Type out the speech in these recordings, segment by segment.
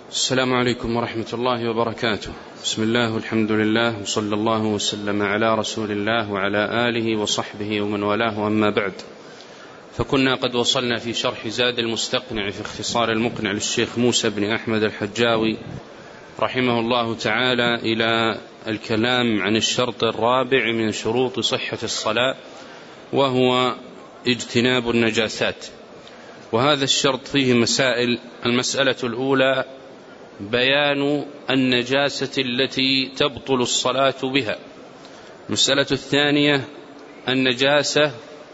السلام عليكم ورحمة الله وبركاته. بسم الله والحمد لله وصلى الله وسلم على رسول الله وعلى آله وصحبه ومن والاه، أما بعد، فكنا قد وصلنا في شرح زاد المستقنع في اختصار المقنع للشيخ موسى بن أحمد الحجاوي رحمه الله تعالى إلى الكلام عن الشرط الرابع من شروط صحة الصلاة، وهو اجتناب النجاسات. وهذا الشرط فيه مسائل. المسألة الأولى بيان النجاسة التي تبطل الصلاة بها. المسألة الثانية النجاسة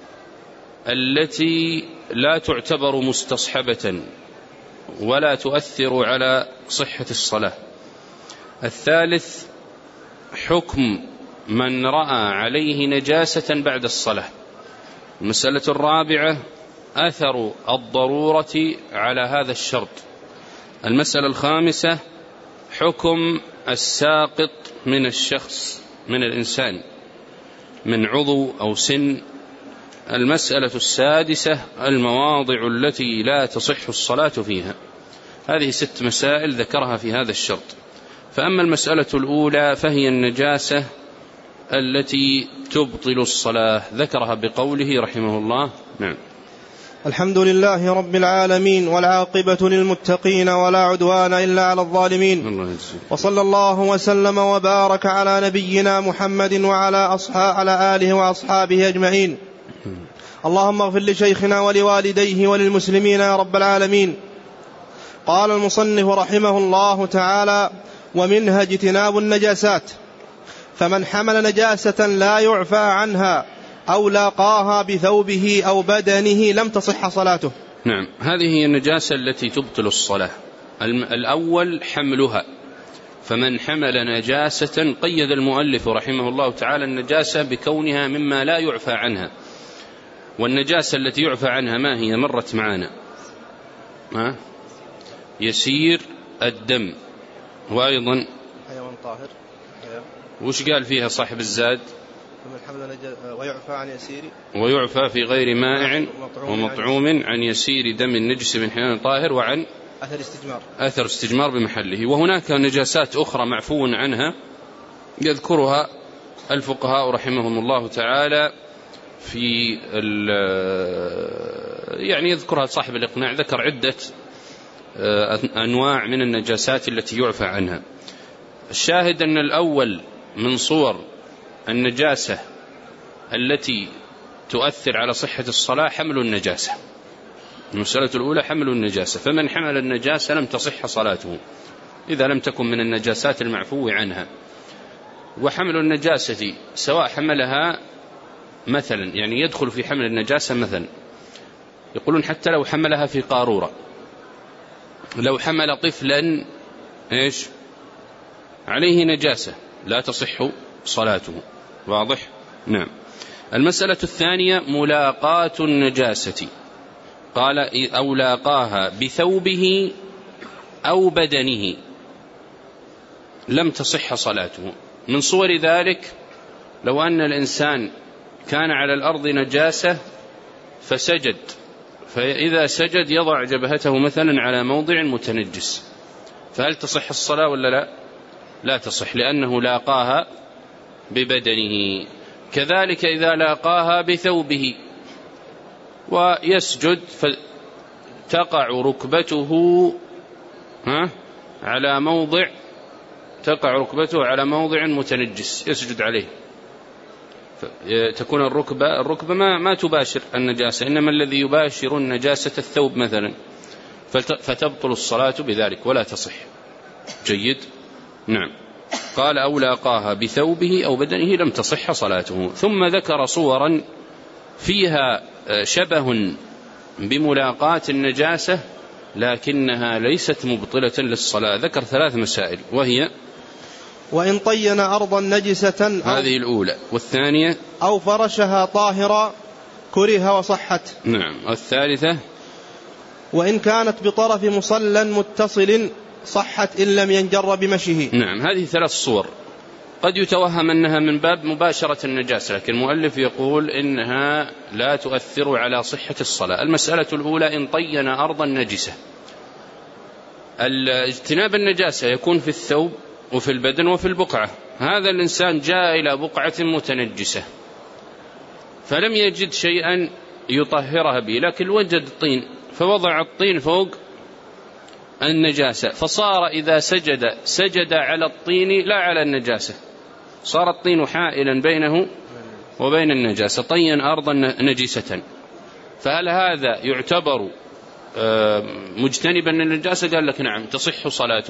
التي لا تعتبر مستصحبة ولا تؤثر على صحة الصلاة. الثالث حكم من رأى عليه نجاسة بعد الصلاة. المسألة الرابعة أثر الضرورة على هذا الشرط. المسألة الخامسة حكم الساقط من الشخص، من الإنسان، من عضو أو سن. المسألة السادسة المواضع التي لا تصح الصلاة فيها. هذه 6 مسائل ذكرها في هذا الشرط. فأما المسألة الأولى فهي النجاسة التي تبطل الصلاة، ذكرها بقوله رحمه الله. نعم. الحمد لله رب العالمين، والعاقبة للمتقين، ولا عدوان إلا على الظالمين، وصلى الله وسلم وبارك على نبينا محمد وعلى آله وأصحابه أجمعين. اللهم اغفر لشيخنا ولوالديه وللمسلمين يا رب العالمين. قال المصنف رحمه الله تعالى: ومنها اجتناب النجاسات، فمن حمل نجاسة لا يعفى عنها أو لاقاها بثوبه أو بدنه لم تصح صلاته. نعم، هذه هي النجاسة التي تبطل الصلاة. الأول حملها، فمن حمل نجاسة قيد المؤلف رحمه الله تعالى النجاسة بكونها مما لا يعفى عنها. والنجاسة التي يعفى عنها ما هي؟ مرت معنا، يسير الدم، وأيضا حيوان طاهر. وش قال فيها صاحب الزاد؟ ويعفى عن يسير، ويعفى في غير مائع ومطعوم عن يسير دم النجس من حيوان طاهر، وعن أثر استجمار بمحله. وهناك نجاسات أخرى معفو عنها يذكرها الفقهاء رحمهم الله تعالى في يعني يذكرها صاحب الإقناع، ذكر عدة أنواع من النجاسات التي يعفى عنها. الشاهد أن الأول من صور النجاسة التي تؤثر على صحة الصلاة حمل النجاسة. المسألة الأولى حمل النجاسة، فمن حمل النجاسة لم تصح صلاته إذا لم تكن من النجاسات المعفو عنها. وحمل النجاسة سواء حملها مثلا، يعني يدخل في حمل النجاسة مثلا، يقولون حتى لو حملها في قارورة، لو حمل طفلا إيش عليه نجاسة لا تصح صلاته. واضح؟ نعم. المسألة الثانية ملاقاة النجاسة، قال أو لاقاها بثوبه أو بدنه لم تصح صلاته. من صور ذلك لو أن الإنسان كان على الأرض نجاسة فسجد، فإذا سجد يضع جبهته مثلا على موضع متنجس، فهل تصح الصلاة ولا لا؟ لا تصح، لأنه لاقاها ببدنه. كذلك إذا لاقاها بثوبه ويسجد فتقع ركبته على موضع، تقع ركبته على موضع متنجس يسجد عليه، تكون الركبة ما تباشر النجاسة، إنما الذي يباشر النجاسة الثوب مثلا، فتبطل الصلاة بذلك ولا تصح. جيد؟ نعم. قال أو لاقاها بثوبه أو بدنه لم تصح صلاته. ثم ذكر صورا فيها شبه بملاقاة النجاسة لكنها ليست مبطلة للصلاة. ذكر 3 مسائل، وهي: وإن طين أرضا نجسة، هذه الأولى، والثانية أو فرشها طاهرا كره وصحت. نعم. والثالثة وإن كانت بطرف مصلى متصل صحت إن لم ينجر بمشيه. نعم. هذه 3 صور قد يتوهم أنها من باب مباشرة النجاسة، لكن المؤلف يقول إنها لا تؤثر على صحة الصلاة. المسألة الأولى إن طين أرضا نجسة، اجتناب النجاسة يكون في الثوب وفي البدن وفي البقعة. هذا الإنسان جاء إلى بقعة متنجسة فلم يجد شيئا يطهرها به، لكن وجد الطين فوضع الطين فوق النجاسة، فصار إذا سجد على الطين لا على النجاسة، صار الطين حائلا بينه وبين النجاسة، طين أرضا نجسة، فهل هذا يعتبر مجتنبا للنجاسة؟ قال لك نعم، تصح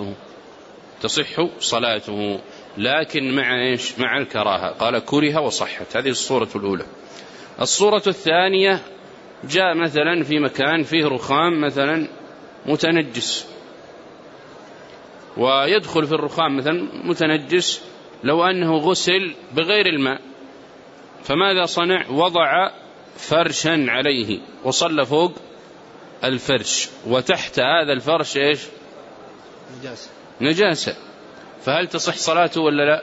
صلاته، لكن مع إيش؟ مع الكراهة. قال كره وصحت. هذه الصورة الأولى. الصورة الثانية، جاء مثلا في مكان فيه رخام مثلا متنجس، ويدخل في الرخام مثلا متنجس لو أنه غسل بغير الماء، فماذا صنع؟ وضع فرشا عليه وصلى فوق الفرش، وتحت هذا الفرش إيش؟ نجاسة. فهل تصح صلاته ولا لا؟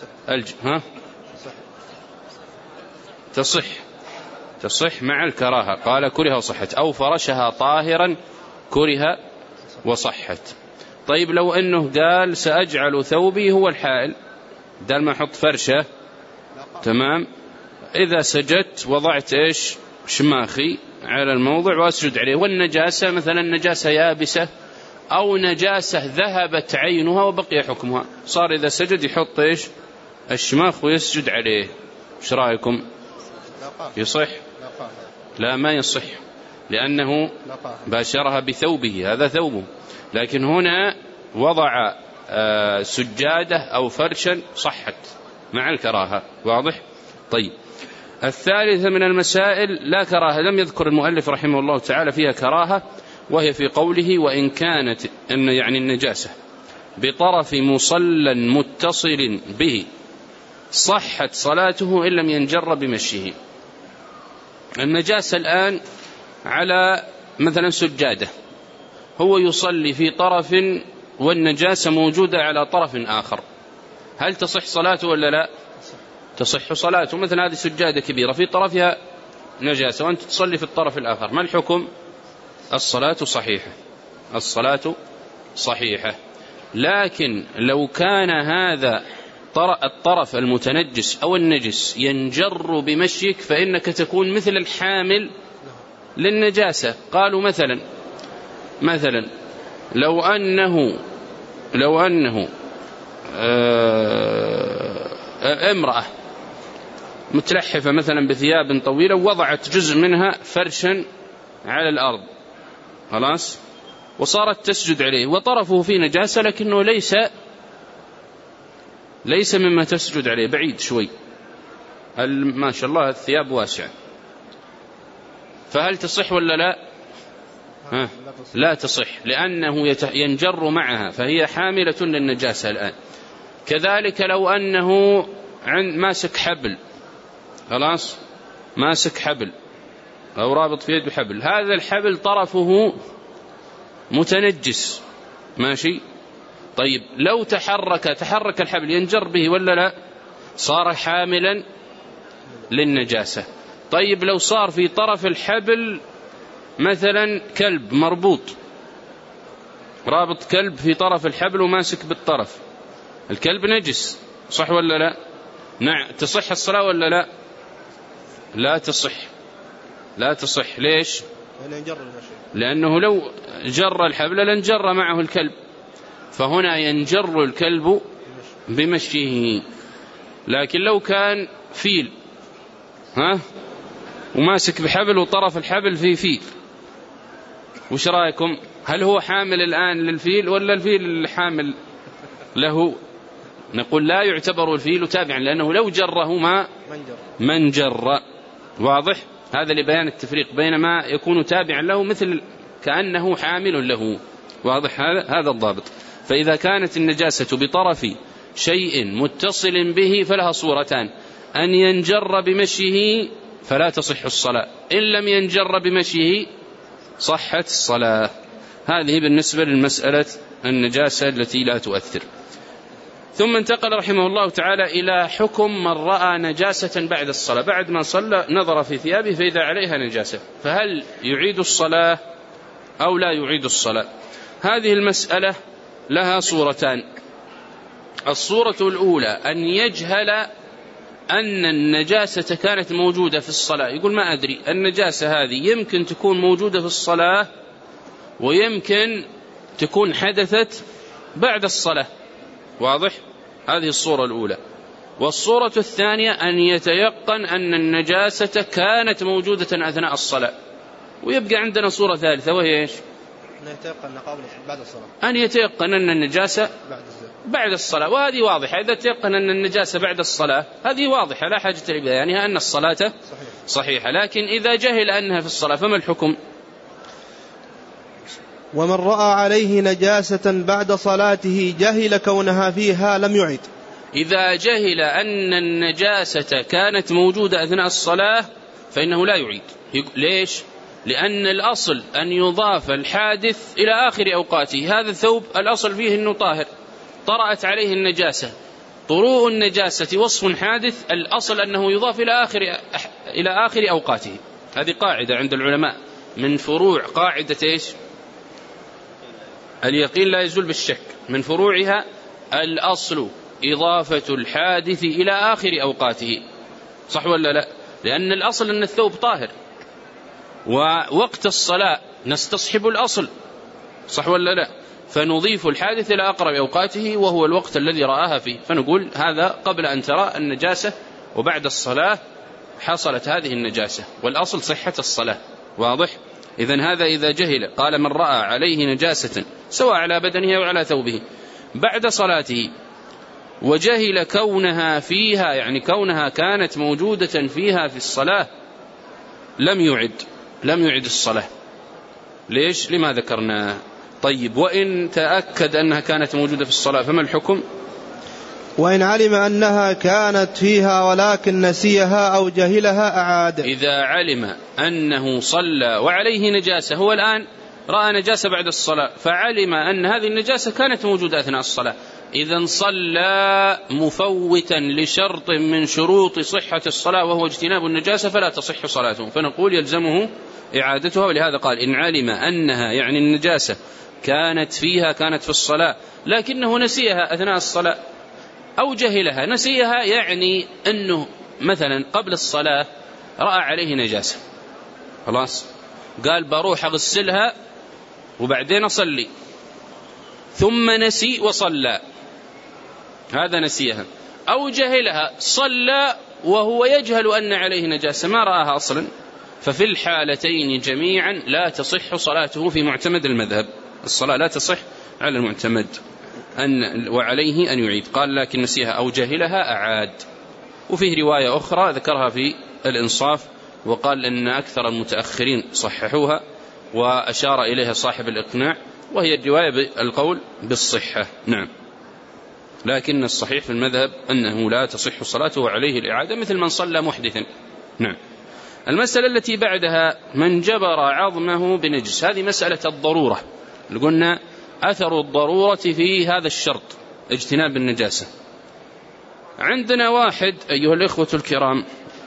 تصح مع الكراهة. قال كره وصحت. أو فرشها طاهرا كره وصحت. طيب لو أنه قال سأجعل ثوبي هو الحائل، دال ما أحط فرشة، تمام، إذا سجدت وضعت إيش؟ شماخي على الموضع وأسجد عليه، والنجاسة مثلا نجاسة يابسة أو نجاسة ذهبت عينها وبقي حكمها، صار إذا سجد يحط إيش؟ الشماخ ويسجد عليه. إيش رأيكم؟ يصح؟ لا، ما يصح، لأنه باشرها بثوبه، هذا ثوبه، لكن هنا وضع سجادة أو فرشا، صحت مع الكراهة. واضح؟ طيب، الثالثة من المسائل لا كراهة، لم يذكر المؤلف رحمه الله تعالى فيها كراهة، وهي في قوله وإن كانت يعني النجاسة بطرف مصلى متصل به صحت صلاته إن لم ينجر بمشيه. النجاسة الآن على مثلا سجادة، هو يصلي في طرف والنجاسة موجودة على طرف آخر، هل تصح صلاته ولا لا؟ تصح صلاته. مثل هذه سجادة كبيرة في طرفها نجاسة وأنت تصلي في الطرف الآخر، ما الحكم؟ الصلاة صحيحة. لكن لو كان هذا الطرف المتنجس أو النجس ينجر بمشيك فإنك تكون مثل الحامل للنجاسة. قالوا مثلا لو أنه امرأة متلحفة مثلا بثياب طويلة ووضعت جزء منها فرشا على الأرض، خلاص، وصارت تسجد عليه وطرفه في نجاسة لكنه ليس مما تسجد عليه، بعيد شوي، ما شاء الله الثياب واسعة، فهل تصح ولا لا؟ لا تصح، لأنه ينجر معها فهي حاملة للنجاسة الآن. كذلك لو أنه ماسك حبل، خلاص، ماسك حبل أو رابط في يده حبل، هذا الحبل طرفه متنجس، ماشي، طيب لو تحرك الحبل ينجر به ولا لا؟ صار حاملا للنجاسة. طيب لو صار في طرف الحبل مثلا كلب مربوط، رابط كلب في طرف الحبل وماسك بالطرف، الكلب نجس، صح ولا لا؟ نعم. تصح الصلاة ولا لا؟ لا تصح. ليش؟ لأنه لو جر الحبل لانجر معه الكلب، فهنا ينجر الكلب بمشيه. لكن لو كان فيل وماسك بحبل وطرف الحبل في فيل، وش رأيكم؟ هل هو حامل الآن للفيل ولا الفيل حامل له؟ نقول لا يعتبر الفيل تابعا، لأنه لو جره ما منجر. واضح؟ هذا لبيان التفريق بين ما يكون تابعا له مثل كأنه حامل له. واضح هذا الضابط. فإذا كانت النجاسة بطرف شيء متصل به فلها صورتان: أن ينجر بمشيه فلا تصح الصلاة، إن لم ينجر بمشيه صحت الصلاة. هذه بالنسبة للمسألة النجاسة التي لا تؤثر. ثم انتقل رحمه الله تعالى إلى حكم من رأى نجاسة بعد الصلاة، بعد ما صلى نظر في ثيابه فإذا عليها نجاسة، فهل يعيد الصلاة أو لا يعيد الصلاة؟ هذه المسألة لها صورتان. الصورة الأولى أن يجهل أن النجاسة كانت موجودة في الصلاة، يقول ما أدري النجاسة هذه يمكن تكون موجودة في الصلاة ويمكن تكون حدثت بعد الصلاة. واضح؟ هذه الصورة الأولى. والصورة الثانية أن يتيقن أن النجاسة كانت موجودة أثناء الصلاة. ويبقى عندنا صورة ثالثة وهي إيش؟ أن يتيقن أن النجاسة بعد الصلاة، وهذه واضحة. إذا تيقن أن النجاسة بعد الصلاة هذه واضحة لا حاجة لبيانها، أن الصلاة صحيحة. لكن إذا جهل أنها في الصلاة فما الحكم؟ ومن رأى عليه نجاسة بعد صلاته جهل كونها فيها لم يعد. إذا جهل أن النجاسة كانت موجودة أثناء الصلاة فإنه لا يعيد. ليش؟ لأن الأصل أن يضاف الحادث إلى آخر أوقاته. هذا الثوب الأصل فيه أنه طاهر، طرأت عليه النجاسة، طروء النجاسة وصف حادث، الأصل أنه يضاف إلى آخر أوقاته. هذه قاعدة عند العلماء من فروع قاعدة إيش؟ اليقين لا يزول بالشك. من فروعها الأصل إضافة الحادث إلى آخر أوقاته. صح ولا لا؟ لأن الأصل أن الثوب طاهر، ووقت الصلاة نستصحب الأصل. صح ولا لا؟ فنضيف الحادث إلى أقرب أوقاته وهو الوقت الذي رآها فيه، فنقول هذا قبل أن ترى النجاسة وبعد الصلاة حصلت هذه النجاسة، والأصل صحة الصلاة. واضح؟ إذن هذا إذا جهل. قال من رأى عليه نجاسة سواء على بدنه أو على ثوبه بعد صلاته وجهل كونها فيها، يعني كونها كانت موجودة فيها في الصلاة، لم يعد الصلاة. ليش؟ لما ذكرنا. طيب وإن تأكد أنها كانت موجودة في الصلاة فما الحكم؟ وإن علم أنها كانت فيها ولكن نسيها أو جهلها أعاد. إذا علم أنه صلى وعليه نجاسة، هو الآن رأى نجاسة بعد الصلاة فعلم أن هذه النجاسة كانت موجودة أثناء الصلاة، إذن صلى مفوتا لشرط من شروط صحة الصلاة وهو اجتناب النجاسة فلا تصح صلاته، فنقول يلزمه إعادتها. ولهذا قال إن علم أنها يعني النجاسة كانت في الصلاة لكنه نسيها أثناء الصلاة أو جهلها. نسيها يعني أنه مثلا قبل الصلاة رأى عليه نجاسة، خلاص قال بروح أغسلها وبعدين أصلي، ثم نسي وصلى، هذا نسيها. أو جهلها صلى وهو يجهل أن عليه نجاسة ما رآها أصلا، ففي الحالتين جميعا لا تصح صلاته في معتمد المذهب. الصلاة لا تصح على المعتمد وعليه أن يعيد. قال لكن نسيها أو جهلها أعاد. وفيه رواية أخرى ذكرها في الإنصاف وقال أن أكثر المتأخرين صححوها وأشار إليها صاحب الإقناع، وهي الرواية بالقول بالصحة. نعم، لكن الصحيح في المذهب أنه لا تصح صلاته وعليه الإعادة مثل من صلى محدثا. نعم. المسألة التي بعدها من جبر عظمه بنجس، هذه مسألة الضرورة. قلنا أثر الضرورة في هذا الشرط اجتناب النجاسة. عندنا واحد أيها الإخوة الكرام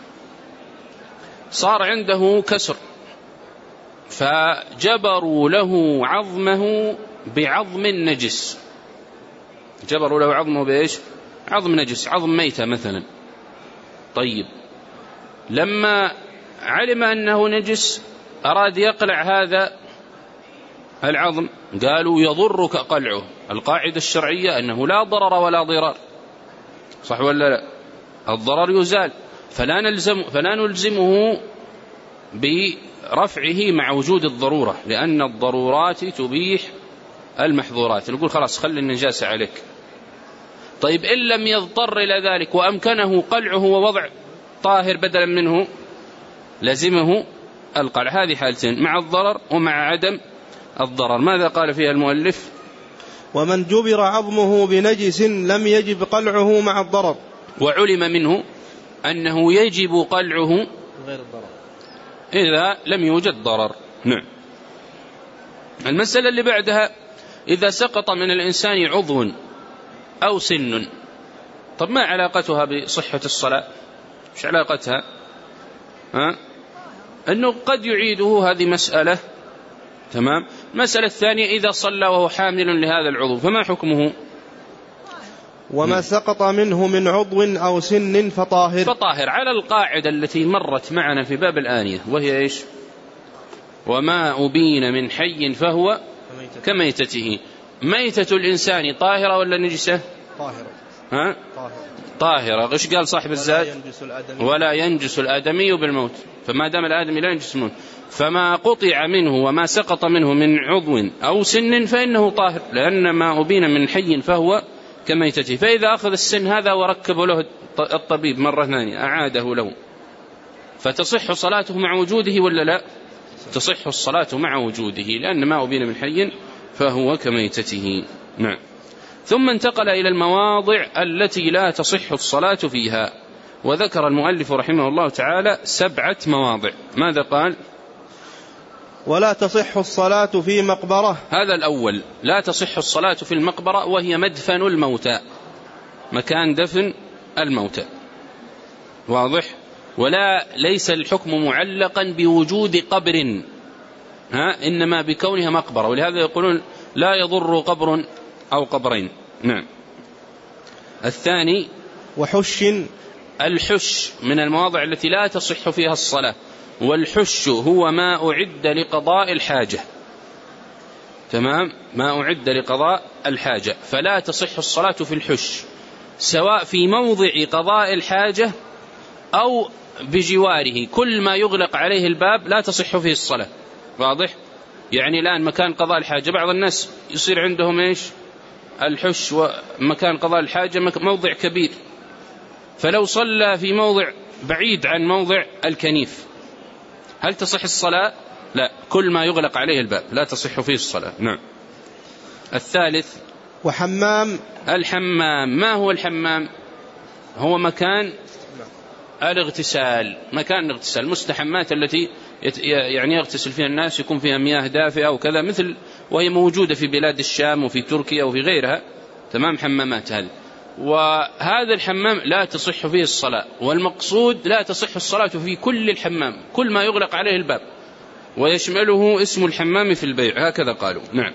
صار عنده كسر فجبروا له عظمه بعظم نجس. جبروا له عظمه بإيش؟ عظم نجس، عظم ميتة مثلا. طيب لما علم أنه نجس أراد يقلع هذا العظم، قالوا يضرك قلعه. القاعدة الشرعية أنه لا ضرر ولا ضرار، صح ولا لا؟ الضرر يزال، فلا نلزمه برفعه مع وجود الضرورة، لأن الضرورات تبيح المحظورات. نقول خلاص خلي النجاسة عليك. طيب إن لم يضطر إلى ذلك وأمكنه قلعه ووضع طاهر بدلا منه لزمه القلع. هذه حالتين، مع الضرر ومع عدم الضرر. ماذا قال فيها المؤلف؟ ومن جبر عظمه بنجس لم يجب قلعه مع الضرر. وعلم منه أنه يجب قلعه غير الضرر إذا لم يوجد ضرر. نعم. المسألة اللي بعدها إذا سقط من الإنسان عضو أو سن، طب ما علاقتها بصحة الصلاة؟ مش علاقتها؟ أنه قد يعيده، هذه مسألة. تمام. المسألة الثانية إذا صلى وهو حامل لهذا العضو فما حكمه؟ وما سقط منه من عضو أو سن فطاهر على القاعدة التي مرت معنا في باب الآنية، وهي إيش؟ وما أبين من حي فهو كميتته. ميتة الإنسان طاهرة ولا نجسة؟ طاهرة. إيش قال صاحب الزاد؟ ولا ينجس الآدمي بالموت، فما دام الآدمي لا ينجس الموت، فما قطع منه وما سقط منه من عضو أو سن فإنه طاهر، لأن ما أبين من حي فهو كميتته. فإذا أخذ السن هذا وركب له الطبيب مرة ثانية أعاده له، فتصح صلاته مع وجوده ولا لا؟ تصح الصلاة مع وجوده، لأن ما أبين من حي فهو كميتته. نعم. ثم انتقل إلى المواضع التي لا تصح الصلاة فيها، وذكر المؤلف رحمه الله تعالى 7 مواضع. ماذا قال؟ ولا تصح الصلاة في مقبرة. هذا الأول، لا تصح الصلاة في المقبرة، وهي مدفن الموتى، مكان دفن الموتى، واضح؟ ولا ليس الحكم معلقا بوجود قبر، إنما بكونها مقبرة، ولهذا يقولون لا يضر قبر أو قبرين. نعم. الثاني وحش. الحش من المواضع التي لا تصح فيها الصلاة، والحش هو ما أعد لقضاء الحاجة، تمام، ما أعد لقضاء الحاجة، فلا تصح الصلاة في الحش، سواء في موضع قضاء الحاجة أو بجواره. كل ما يغلق عليه الباب لا تصح فيه الصلاة، واضح؟ يعني الآن مكان قضاء الحاجة بعض الناس يصير عندهم إيش؟ الحش ومكان قضاء الحاجة موضع كبير، فلو صلى في موضع بعيد عن موضع الكنيف هل تصح الصلاة؟ لا، كل ما يغلق عليه الباب لا تصح فيه الصلاة. نعم. الثالث وحمام. الحمام. ما هو الحمام؟ هو مكان الاغتسال، مكان الاغتسال، المستحمات التي يعني يغتسل فيها الناس، يكون فيها مياه دافئة وكذا، مثل وهي موجودة في بلاد الشام وفي تركيا وفي غيرها، تمام، حمامات هذه. وهذا الحمام لا تصح فيه الصلاة، والمقصود لا تصح الصلاة في كل الحمام، كل ما يغلق عليه الباب، ويشمله اسم الحمام في البيع، هكذا قالوا. نعم.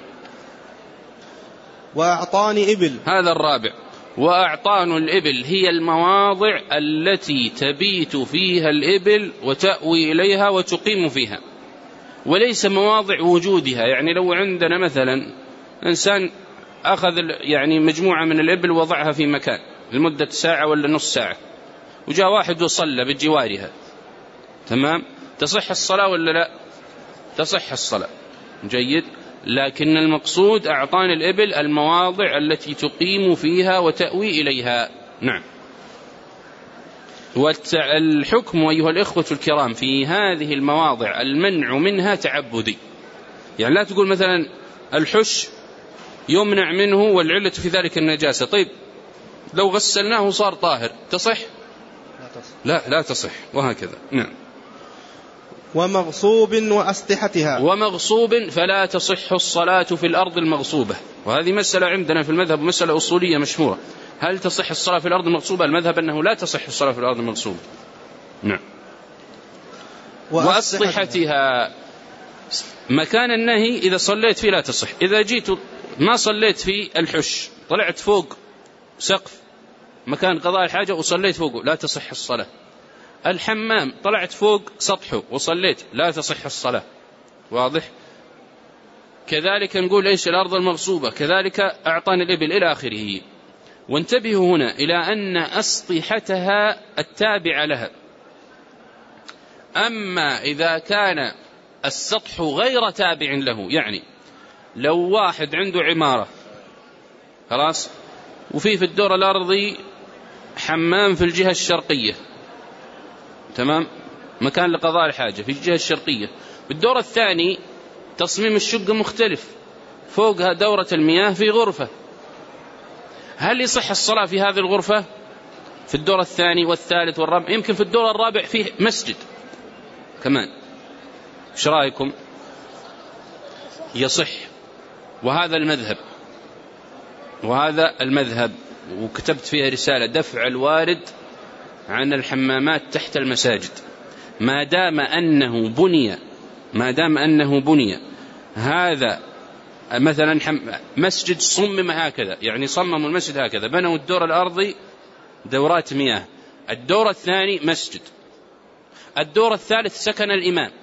وأعطان إبل. هذا الرابع. وأعطان الإبل هي المواضع التي تبيت فيها الإبل وتأوي إليها وتقيم فيها، وليس مواضع وجودها. يعني لو عندنا مثلا إنسان أخذ يعني مجموعة من الإبل ووضعها في مكان لمدة ساعة ولا نص ساعة، وجاء واحد وصلى بجوارها، تمام، تصح الصلاة ولا لا؟ تصح الصلاة، جيد. لكن المقصود أعطان الإبل المواضع التي تقيم فيها وتأوي إليها. نعم. والحكم أيها الإخوة الكرام في هذه المواضع المنع منها تعبدي، يعني لا تقول مثلا الحش يمنع منه والعلة في ذلك النجاسة، طيب لو غسلناه صار طاهر تصح؟ لا تصح، وهكذا. نعم. ومغصوب وأسلحتها. ومغصوب فلا تصح الصلاة في الأرض المغصوبة، وهذه مسألة عندنا في المذهب، مسألة أصولية مشهورة، هل تصح الصلاة في الأرض المغصوبة؟ المذهب أنه لا تصح الصلاة في الأرض المغصوبة. نعم. وأسلحتها مكان النهي إذا صليت فيه لا تصح. إذا جيت ما صليت في الحش، طلعت فوق سقف مكان قضاء الحاجة وصليت فوقه، لا تصح الصلاة. الحمام طلعت فوق سطحه وصليت، لا تصح الصلاة، واضح؟ كذلك نقول إيش الأرض المغصوبة، كذلك أعطان الإبل إلى آخره. وانتبهوا هنا إلى أن أسطحتها التابع لها، أما إذا كان السطح غير تابع له، يعني لو واحد عنده عمارة خلاص وفي الدور الأرضي حمام في الجهة الشرقية، تمام، مكان لقضاء الحاجة في الجهة الشرقية، بالدور الثاني تصميم الشقة مختلف، فوقها دورة المياه في غرفة، هل يصح الصلاة في هذه الغرفة؟ في الدور الثاني والثالث والرابع، يمكن في الدور الرابع فيه مسجد كمان، ايش رأيكم؟ يصح. وهذا المذهب، وكتبت فيها رسالة دفع الوارد عن الحمامات تحت المساجد، ما دام أنه بني هذا مثلا مسجد صمم هكذا، يعني صمموا المسجد هكذا، بنوا الدور الأرضي دورات مياه، الدور الثاني مسجد، الدور الثالث سكن الإمام،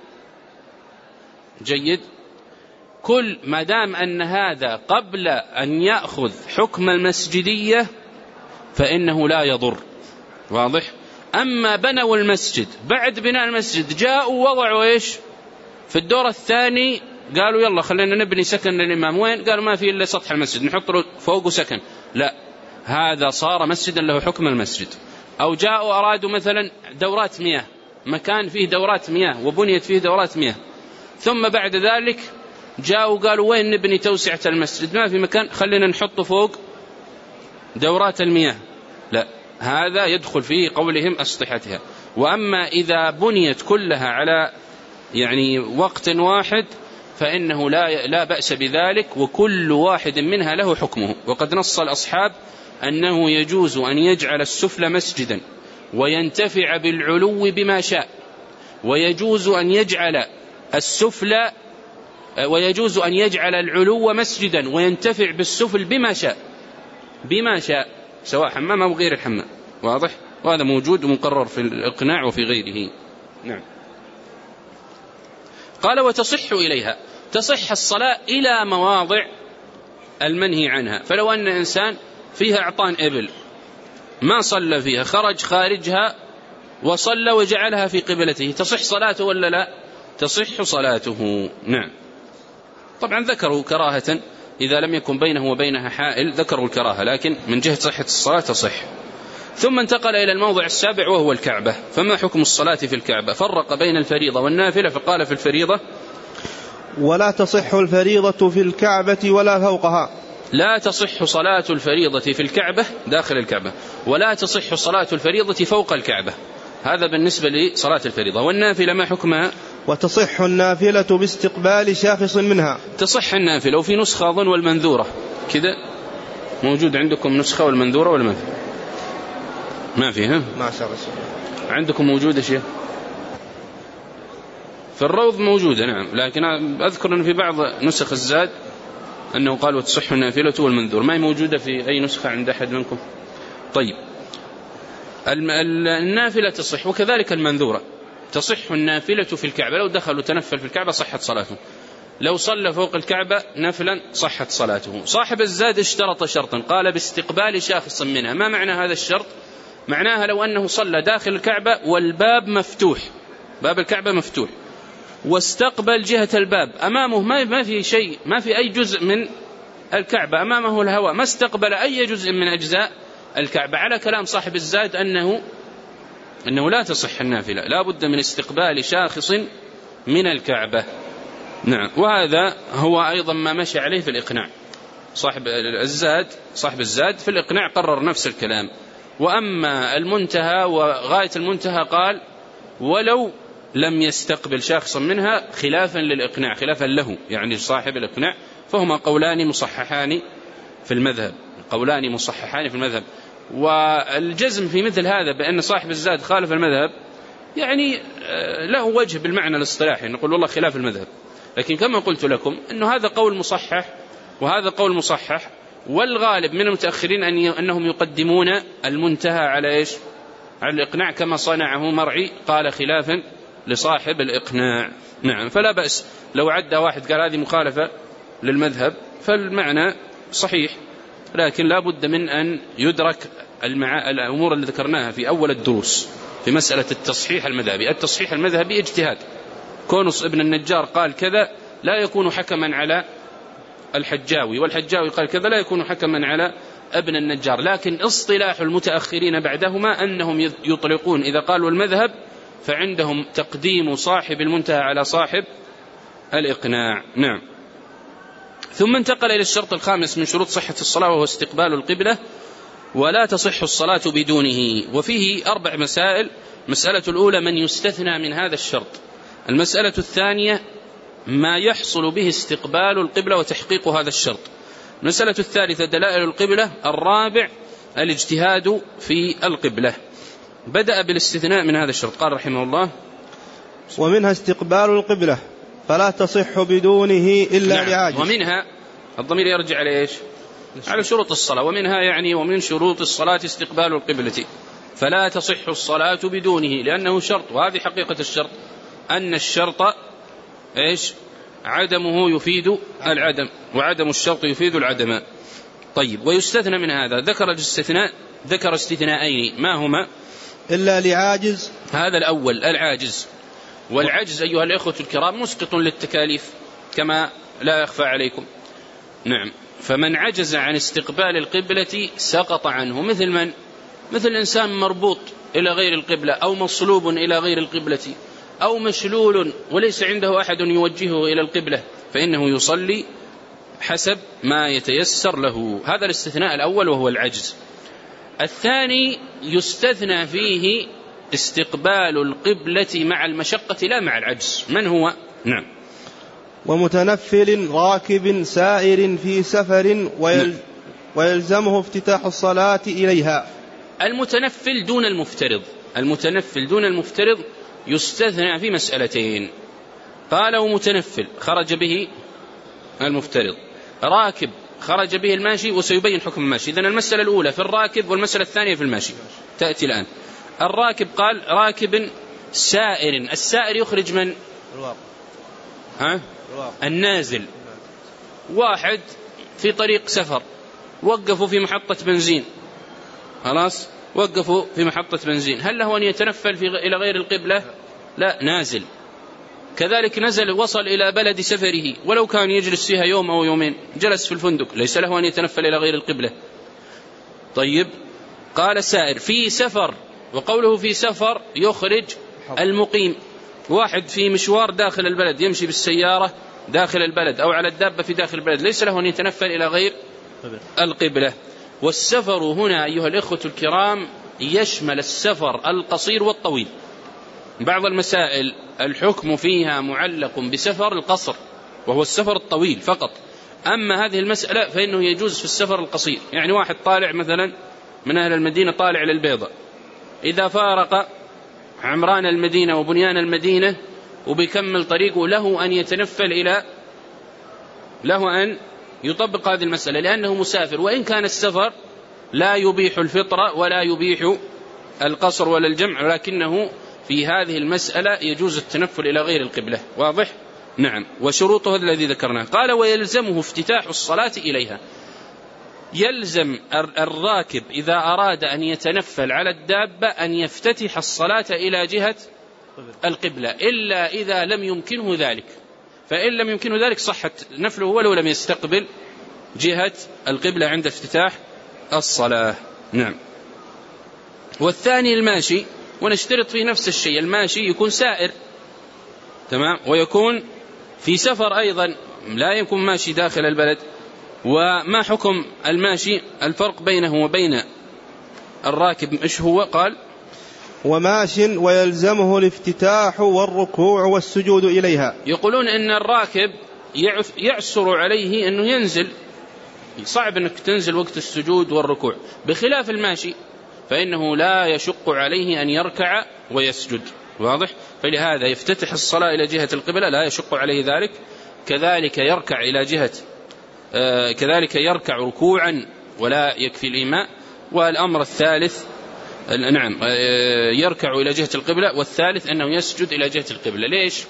جيد، كل ما دام أن هذا قبل أن يأخذ حكم المسجدية فإنه لا يضر، واضح. أما بنوا المسجد بعد بناء المسجد جاءوا وضعوا إيش في الدور الثاني، قالوا يلا خلينا نبني سكن للإمام، وين؟ قالوا ما في إلا سطح المسجد نحط له فوقه سكن، لا، هذا صار مسجدا له حكم المسجد. أو جاءوا أرادوا مثلا دورات مياه، مكان فيه دورات مياه وبنيت فيه دورات مياه، ثم بعد ذلك جاءوا قالوا وين نبني توسعة المسجد، ما في مكان، خلينا نحط فوق دورات المياه، لا، هذا يدخل فيه قولهم أسطحتها. وأما إذا بنيت كلها على يعني وقت واحد فإنه لا بأس بذلك، وكل واحد منها له حكمه. وقد نص الأصحاب أنه يجوز أن يجعل السفل مسجدا وينتفع بالعلو بما شاء، ويجوز أن يجعل السفل ويجوز أن يجعل العلو مسجدا وينتفع بالسفل بما شاء سواء حمام أو غير الحمام، واضح. وهذا موجود ومقرر في الإقناع وفي غيره. نعم. قال وتصح إليها، تصح الصلاة إلى مواضع المنهي عنها. فلو أن إنسان فيها أعطان إبل ما صلى فيها، خرج خارجها وصلى وجعلها في قبلته، تصح صلاته ولا لا؟ تصح صلاته. نعم. طبعا ذكروا كراهة إذا لم يكن بينه وبينها حائل، ذكروا الكراهة، لكن من جهة صحة الصلاة تصح. ثم انتقل إلى الموضع السابع وهو الكعبة. فما حكم الصلاة في الكعبة؟ فرق بين الفريضة والنافلة، فقال في الفريضة ولا تصح الفريضة في الكعبة ولا فوقها. لا تصح صلاة الفريضة في الكعبة داخل الكعبة، ولا تصح صلاة الفريضة فوق الكعبة. هذا بالنسبة لصلاة الفريضة. والنافلة ما حكمها؟ وتصح النافلة باستقبال شاخص منها. تصح النافلة. وفي نسخة أظن والمنذورة كذا، موجود عندكم نسخة والمنذورة ولا ما فيها؟ ما شاء الله. عندكم موجودة شيء في الروض موجودة، نعم، لكن أذكر أن في بعض نسخ الزاد أنه قال وتصح النافلة والمنذور، ما هي موجودة في أي نسخة عند أحد منكم؟ طيب، النافلة تصح، وكذلك المنذورة تصح النافلة في الكعبة. لو دخل وتنفل في الكعبة صحت صلاته، لو صلى فوق الكعبة نفلا صحت صلاته. صاحب الزاد اشترط شرطا، قال باستقبال شاخص منها. ما معنى هذا الشرط؟ معناها لو أنه صلى داخل الكعبة والباب مفتوح، باب الكعبة مفتوح، واستقبل جهة الباب، أمامه ما في شيء، ما في أي جزء من الكعبة، أمامه الهواء، ما استقبل أي جزء من أجزاء الكعبة، على كلام صاحب الزاد أنه لا تصح النافلة، لا بد من استقبال شاخص من الكعبة. نعم. وهذا هو أيضا ما مشى عليه في الإقناع. صاحب الزاد في الإقناع قرر نفس الكلام. وأما المنتهى وغاية المنتهى قال ولو لم يستقبل شاخصا منها، خلافا للإقناع، خلافا له يعني صاحب الإقناع. فهما قولان مصححان في المذهب، قولان مصححان في المذهب. والجزم في مثل هذا بأن صاحب الزاد خالف المذهب يعني له وجه بالمعنى الاصطلاحي، نقول والله خلاف المذهب، لكن كما قلت لكم أنه هذا قول مصحح وهذا قول مصحح، والغالب من المتأخرين أنهم يقدمون المنتهى على إيش؟ على الإقناع، كما صنعه مرعي قال خلافا لصاحب الإقناع. نعم. فلا بأس لو عدى واحد قال هذه مخالفة للمذهب فالمعنى صحيح، لكن لا بد من أن يدرك الأمور اللي ذكرناها في أول الدروس في مسألة التصحيح المذهبي. التصحيح المذهبي اجتهاد، كونس ابن النجار قال كذا لا يكون حكما على الحجاوي، والحجاوي قال كذا لا يكون حكما على ابن النجار. لكن اصطلاح المتأخرين بعدهما أنهم يطلقون إذا قالوا المذهب فعندهم تقديم صاحب المنتهى على صاحب الإقناع. نعم. ثم انتقل إلى الشرط الخامس من شروط صحة الصلاة وهو استقبال القبلة، ولا تصح الصلاة بدونه. وفيه 4 مسائل. مسألة الأولى من يستثنى من هذا الشرط. المسألة الثانية ما يحصل به استقبال القبلة وتحقيق هذا الشرط. المسألة الثالثة دلائل القبلة. الرابع الاجتهاد في القبلة. بدأ بالاستثناء من هذا الشرط، قال رحمه الله: ومنها استقبال القبلة، فلا تصح بدونه إلا نعم. لعاجز. ومنها الضمير يرجع على إيش؟ على شروط الصلاة. ومنها يعني ومن شروط الصلاة استقبال القبلة، فلا تصح الصلاة بدونه لأنه شرط، وهذه حقيقة الشرط، أن الشرط إيش؟ عدمه يفيد العدم، وعدم الشرط يفيد العدم. طيب، ويستثنى من هذا، ذكر استثناءين، ما هما؟ إلا لعاجز. هذا الأول العاجز، والعجز أيها الإخوة الكرام مسقط للتكاليف كما لا يخفى عليكم. نعم. فمن عجز عن استقبال القبلة سقط عنه، مثل من؟ مثل إنسان مربوط إلى غير القبلة، أو مصلوب إلى غير القبلة، أو مشلول وليس عنده أحد يوجهه إلى القبلة، فإنه يصلي حسب ما يتيسر له. هذا الاستثناء الأول وهو العجز. الثاني يستثنى فيه استقبال القبلة مع المشقة لا مع العجز. من هو؟ نعم. ومتنفل راكب سائر في سفر ويلزمه افتتاح الصلاة إليها. المتنفل دون المفترض، المتنفل دون المفترض يستثنى في مسألتين. قالوا متنفل خرج به المفترض، راكب خرج به الماشي، وسيبين حكم الماشي. إذن المسألة الأولى في الراكب، والمسألة الثانية في الماشي تأتي الآن. الراكب قال راكب سائر، السائر يخرج من؟ النازل. واحد في طريق سفر وقفوا في محطة بنزين، خلاص وقفوا في محطة بنزين، هل له أن يتنفل إلى غير القبلة؟ لا، نازل. كذلك نزل وصل إلى بلد سفره، ولو كان يجلس فيها يوم أو يومين، جلس في الفندق، ليس له أن يتنفل إلى غير القبلة. طيب، قال سائر في سفر، وقوله في سفر يخرج المقيم. واحد في مشوار داخل البلد يمشي بالسيارة داخل البلد أو على الدابة في داخل البلد، ليس له أن يتنفل إلى غير القبلة. والسفر هنا أيها الإخوة الكرام يشمل السفر القصير والطويل. بعض المسائل الحكم فيها معلق بسفر القصر وهو السفر الطويل فقط، أما هذه المسألة فإنه يجوز في السفر القصير. يعني واحد طالع مثلا من أهل المدينة طالع للبيضة، إذا فارق عمران المدينة وبنيان المدينة وبيكمل طريقه، له أن يتنفل له أن يطبق هذه المسألة لأنه مسافر، وإن كان السفر لا يبيح الفطر ولا يبيح القصر ولا الجمع، ولكنه في هذه المسألة يجوز التنفل إلى غير القبلة. واضح؟ نعم. وشروطه الذي ذكرناه. قال ويلزمه افتتاح الصلاة إليها. يلزم الراكب إذا أراد أن يتنفل على الدابة أن يفتتح الصلاة إلى جهة القبلة، إلا إذا لم يمكنه ذلك، فإن لم يمكنه ذلك صحت نفله ولو لم يستقبل جهة القبلة عند افتتاح الصلاة. نعم. والثاني الماشي، ونشترط فيه نفس الشيء، الماشي يكون سائر، تمام، ويكون في سفر أيضا، لا يكون ماشي داخل البلد. وما حكم الماشي؟ الفرق بينه وبين الراكب إيش هو؟ قال وماش ويلزمه الافتتاح والركوع والسجود إليها. يقولون إن الراكب يعسر عليه أنه ينزل، صعب أنك تنزل وقت السجود والركوع، بخلاف الماشي فإنه لا يشق عليه أن يركع ويسجد. واضح؟ فلهذا يفتتح الصلاة إلى جهة القبلة، لا يشق عليه ذلك. كذلك يركع إلى جهة كذلك يركع ركوعا ولا يكفي الإيماء. والأمر الثالث نعم يركع إلى جهة القبلة، والثالث أنه يسجد إلى جهة القبلة. ليش؟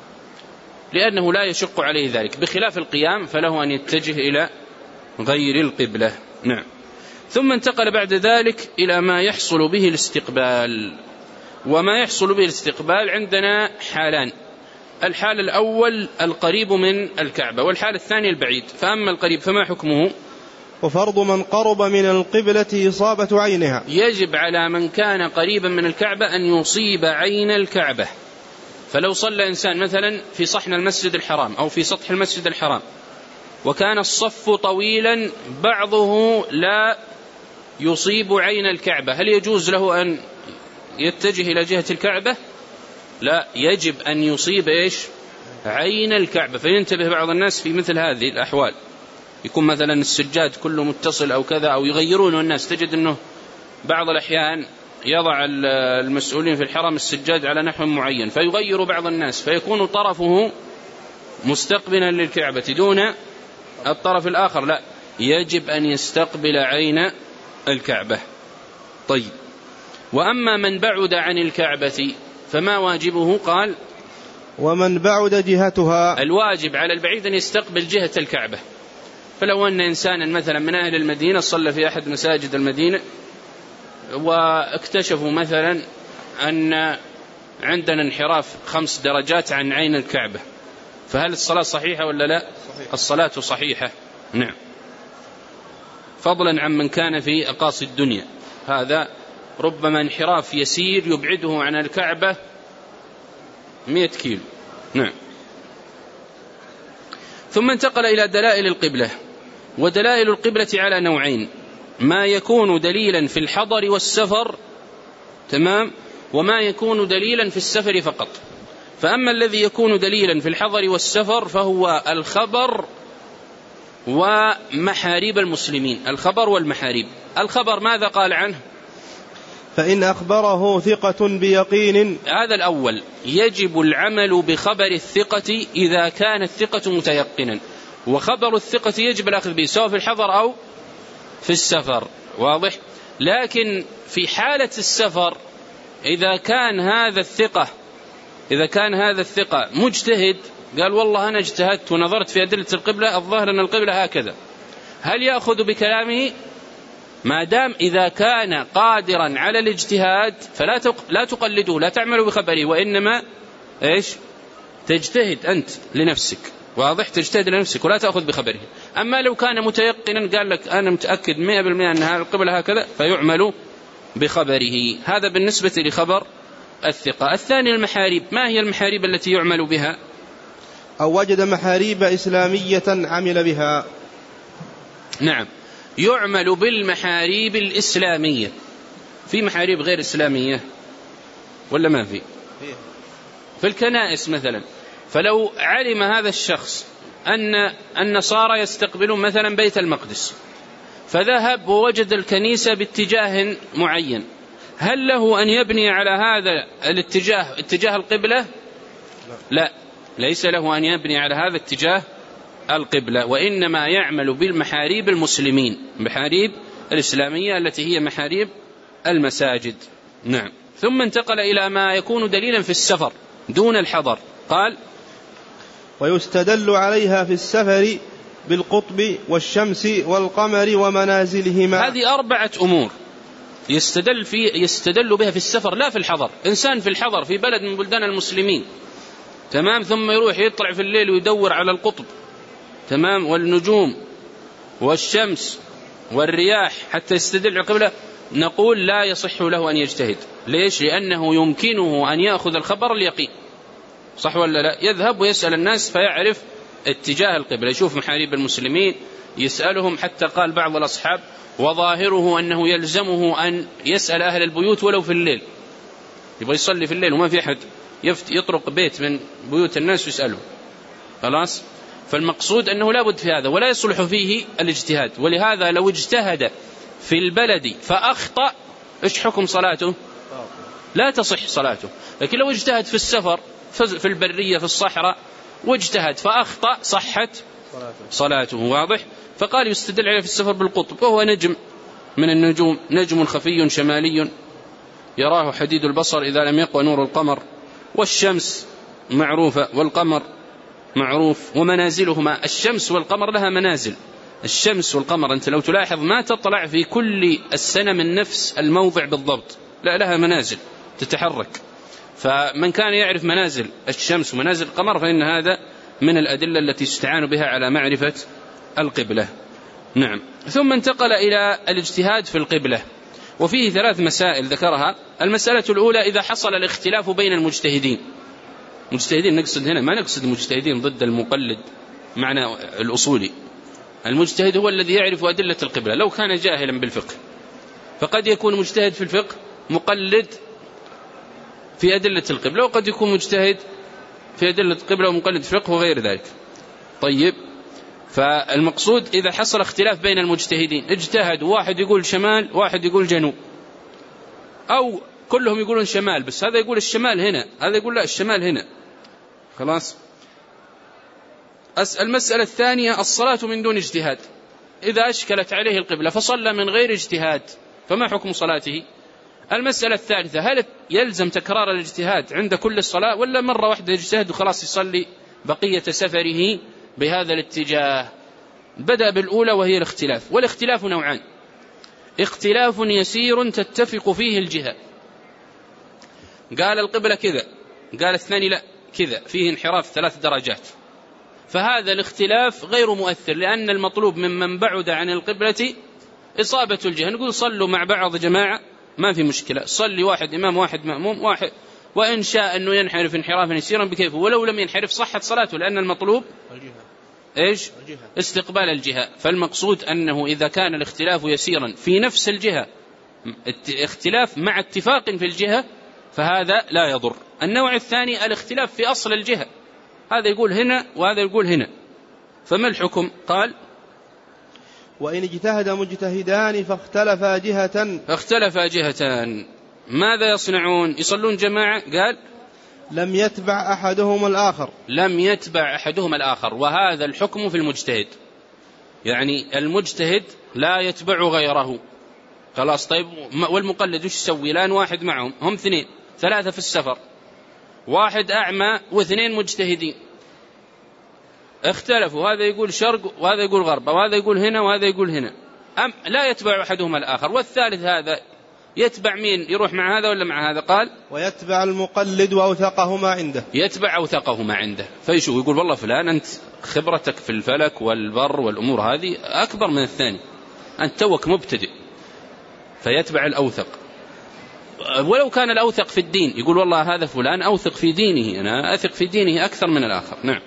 لأنه لا يشق عليه ذلك، بخلاف القيام فله أن يتجه إلى غير القبلة. نعم. ثم انتقل بعد ذلك إلى ما يحصل به الاستقبال. وما يحصل به الاستقبال عندنا حالان، الحال الأول القريب من الكعبة، والحال الثاني البعيد. فأما القريب فما حكمه؟ وفرض من قرب من القبلة إصابة عينها. يجب على من كان قريبا من الكعبة أن يصيب عين الكعبة. فلو صلى إنسان مثلا في صحن المسجد الحرام أو في سطح المسجد الحرام وكان الصف طويلا بعضه لا يصيب عين الكعبة، هل يجوز له أن يتجه إلى جهة الكعبة؟ لا، يجب أن يصيب إيش؟ عين الكعبة. فينتبه بعض الناس في مثل هذه الأحوال، يكون مثلا السجاد كله متصل أو كذا، أو يغيرونه الناس. تجد أنه بعض الأحيان يضع المسؤولين في الحرم السجاد على نحو معين، فيغير بعض الناس فيكون طرفه مستقبلا للكعبة دون الطرف الآخر، لا، يجب أن يستقبل عين الكعبة. طيب، وأما من بعد عن الكعبة فما واجبه؟ قال: ومن بعد جهتها. الواجب على البعيد أن يستقبل جهة الكعبة. فلو أن إنسانا مثلا من أهل المدينة صلى في أحد مساجد المدينة واكتشفوا مثلا أن عندنا انحراف 5 درجات عن عين الكعبة، فهل الصلاة صحيحة ولا لا؟ صحيح. الصلاة صحيحة، نعم، فضلا عن من كان في أقاصي الدنيا، هذا ربما انحراف يسير يبعده عن الكعبة 100 كيلو. نعم. ثم انتقل إلى دلائل القبلة. ودلائل القبلة على نوعين: ما يكون دليلا في الحضر والسفر، تمام، وما يكون دليلا في السفر فقط. فأما الذي يكون دليلا في الحضر والسفر فهو الخبر ومحاريب المسلمين. الخبر والمحاريب. الخبر ماذا قال عنه؟ فإن أخبره ثقة بيقين. هذا الأول، يجب العمل بخبر الثقة إذا كان الثقة متيقنا، وخبر الثقة يجب الأخذ به سواء في الحضر أو في السفر، واضح؟ لكن في حالة السفر إذا كان هذا الثقة مجتهد، قال والله أنا اجتهدت ونظرت في أدلة القبلة، الظاهر أن القبلة هكذا، هل يأخذ بكلامه؟ ما دام إذا كان قادرا على الاجتهاد فلا تقلده، لا تعمل بخبره، وإنما إيش؟ تجتهد أنت لنفسك، واضح؟ تجتهد لنفسك ولا تأخذ بخبره. أما لو كان متيقنا قال لك أنا متأكد 100% أن القبلة هكذا، فيعمل بخبره. هذا بالنسبة لخبر الثقة. الثاني المحاريب. ما هي المحاريب التي يعمل بها؟ أو وجد محاريب إسلامية عمل بها. نعم، يعمل بالمحاريب الإسلامية. في محاريب غير إسلامية ولا ما في؟ في الكنائس مثلا، فلو علم هذا الشخص أن النصارى يستقبلون مثلا بيت المقدس، فذهب ووجد الكنيسة باتجاه معين، هل له أن يبني على هذا الاتجاه اتجاه القبلة؟ لا، ليس له أن يبني على هذا اتجاه القبلة، وإنما يعمل بالمحاريب المسلمين، محاريب الإسلامية التي هي محاريب المساجد. نعم. ثم انتقل إلى ما يكون دليلا في السفر دون الحضر. قال: ويستدل عليها في السفر بالقطب والشمس والقمر ومنازلهما. هذه 4 أمور يستدل بها في السفر لا في الحضر. إنسان في الحضر في بلد من بلدان المسلمين، تمام، ثم يروح يطلع في الليل ويدور على القطب، تمام، والنجوم والشمس والرياح حتى يستدل على القبلة، نقول لا يصح له أن يجتهد. ليش؟ لأنه يمكنه أن يأخذ الخبر اليقين، صح ولا لا؟ يذهب ويسأل الناس فيعرف اتجاه القبلة، يشوف محاريب المسلمين يسألهم. حتى قال بعض الأصحاب: وظاهره أنه يلزمه أن يسأل أهل البيوت ولو في الليل، يبغى يصلي في الليل وما في أحد، يطرق بيت من بيوت الناس ويسأله، خلاص. فالمقصود أنه لا بد في هذا، ولا يصلح فيه الاجتهاد. ولهذا لو اجتهد في البلد فأخطأ، إيش حكم صلاته؟ لا تصح صلاته. لكن لو اجتهد في السفر في البرية في الصحراء واجتهد فأخطأ، صحت صلاته، واضح؟ فقال يستدل عليه في السفر بالقطب، وهو نجم من النجوم، نجم خفي شمالي يراه حديد البصر إذا لم يقوى نور القمر. والشمس معروفة والقمر معروف، ومنازلهما. الشمس والقمر لها منازل. الشمس والقمر أنت لو تلاحظ ما تطلع في كل السنة من نفس الموضع بالضبط، لا، لها منازل تتحرك. فمن كان يعرف منازل الشمس ومنازل القمر فإن هذا من الأدلة التي يستعان بها على معرفة القبلة. نعم. ثم انتقل إلى الاجتهاد في القبلة، وفيه 3 مسائل ذكرها. المسألة الأولى: إذا حصل الاختلاف بين المجتهدين. مجتهدين نقصد هنا، ما نقصد مجتهدين ضد المقلد معنى الأصولي. المجتهد هو الذي يعرف أدلة القبلة. لو كان جاهلا بالفقه فقد يكون مجتهد في الفقه مقلد في أدلة القبلة، وقد يكون مجتهد في أدلة القبلة ومقلد في الفقه وغير ذلك. طيب، فالمقصود إذا حصل اختلاف بين المجتهدين، اجتهد واحد يقول شمال واحد يقول جنوب، أو كلهم يقولون شمال بس هذا يقول الشمال هنا، هذا يقول لا الشمال هنا، خلاص. المسألة الثانية الصلاة من دون اجتهاد، إذا أشكلت عليه القبلة فصلى من غير اجتهاد فما حكم صلاته؟ المسألة الثالثة هل يلزم تكرار الاجتهاد عند كل الصلاة ولا مرة واحدة يجتهد وخلاص يصلي بقية سفره بهذا الاتجاه؟ بدأ بالأولى وهي الاختلاف، والاختلاف نوعان: اختلاف يسير تتفق فيه الجهة، قال القبلة كذا، قال الثاني لا كذا، فيه انحراف 3 درجات، فهذا الاختلاف غير مؤثر، لأن المطلوب ممن بعد عن القبلة إصابة الجهة. نقول صلوا مع بعض جماعة ما في مشكلة، صلي واحد إمام واحد مأموم واحد، وإن شاء أنه ينحرف انحرافا يسيرا بكيفه، ولو لم ينحرف صحت صلاته، لأن المطلوب إيش؟ استقبال الجهة. فالمقصود أنه إذا كان الاختلاف يسيرا في نفس الجهة، اختلاف مع اتفاق في الجهة، فهذا لا يضر. النوع الثاني الاختلاف في أصل الجهة، هذا يقول هنا وهذا يقول هنا، فما الحكم؟ قال: وإن اجتهد مجتهدان فاختلفا جهة ماذا يصنعون؟ يصلون جماعة؟ قال: لم يتبع أحدهما الآخر. وهذا الحكم في المجتهد، يعني المجتهد لا يتبع غيره. خلاص، طيب والمقلد وش يسوي؟ لان واحد معهم، هم 2 3 في السفر، واحد أعمى و2 مجتهدين، اختلفوا، هذا يقول شرق وهذا يقول غرب، وهذا يقول هنا وهذا يقول هنا، لا يتبع أحدهما الآخر. والثالث هذا يتبع مين؟ يروح مع هذا ولا مع هذا؟ قال: ويتبع المقلد وأوثقهما عنده. يتبع أوثقهما عنده، فيشوف يقول والله فلان أنت خبرتك في الفلك والبر والأمور هذه أكبر من الثاني، أنت توك مبتدئ، فيتبع الأوثق. ولو كان الأوثق في الدين يقول والله هذا فلان أوثق في دينه، أنا أثق في دينه أكثر من الآخر. نعم.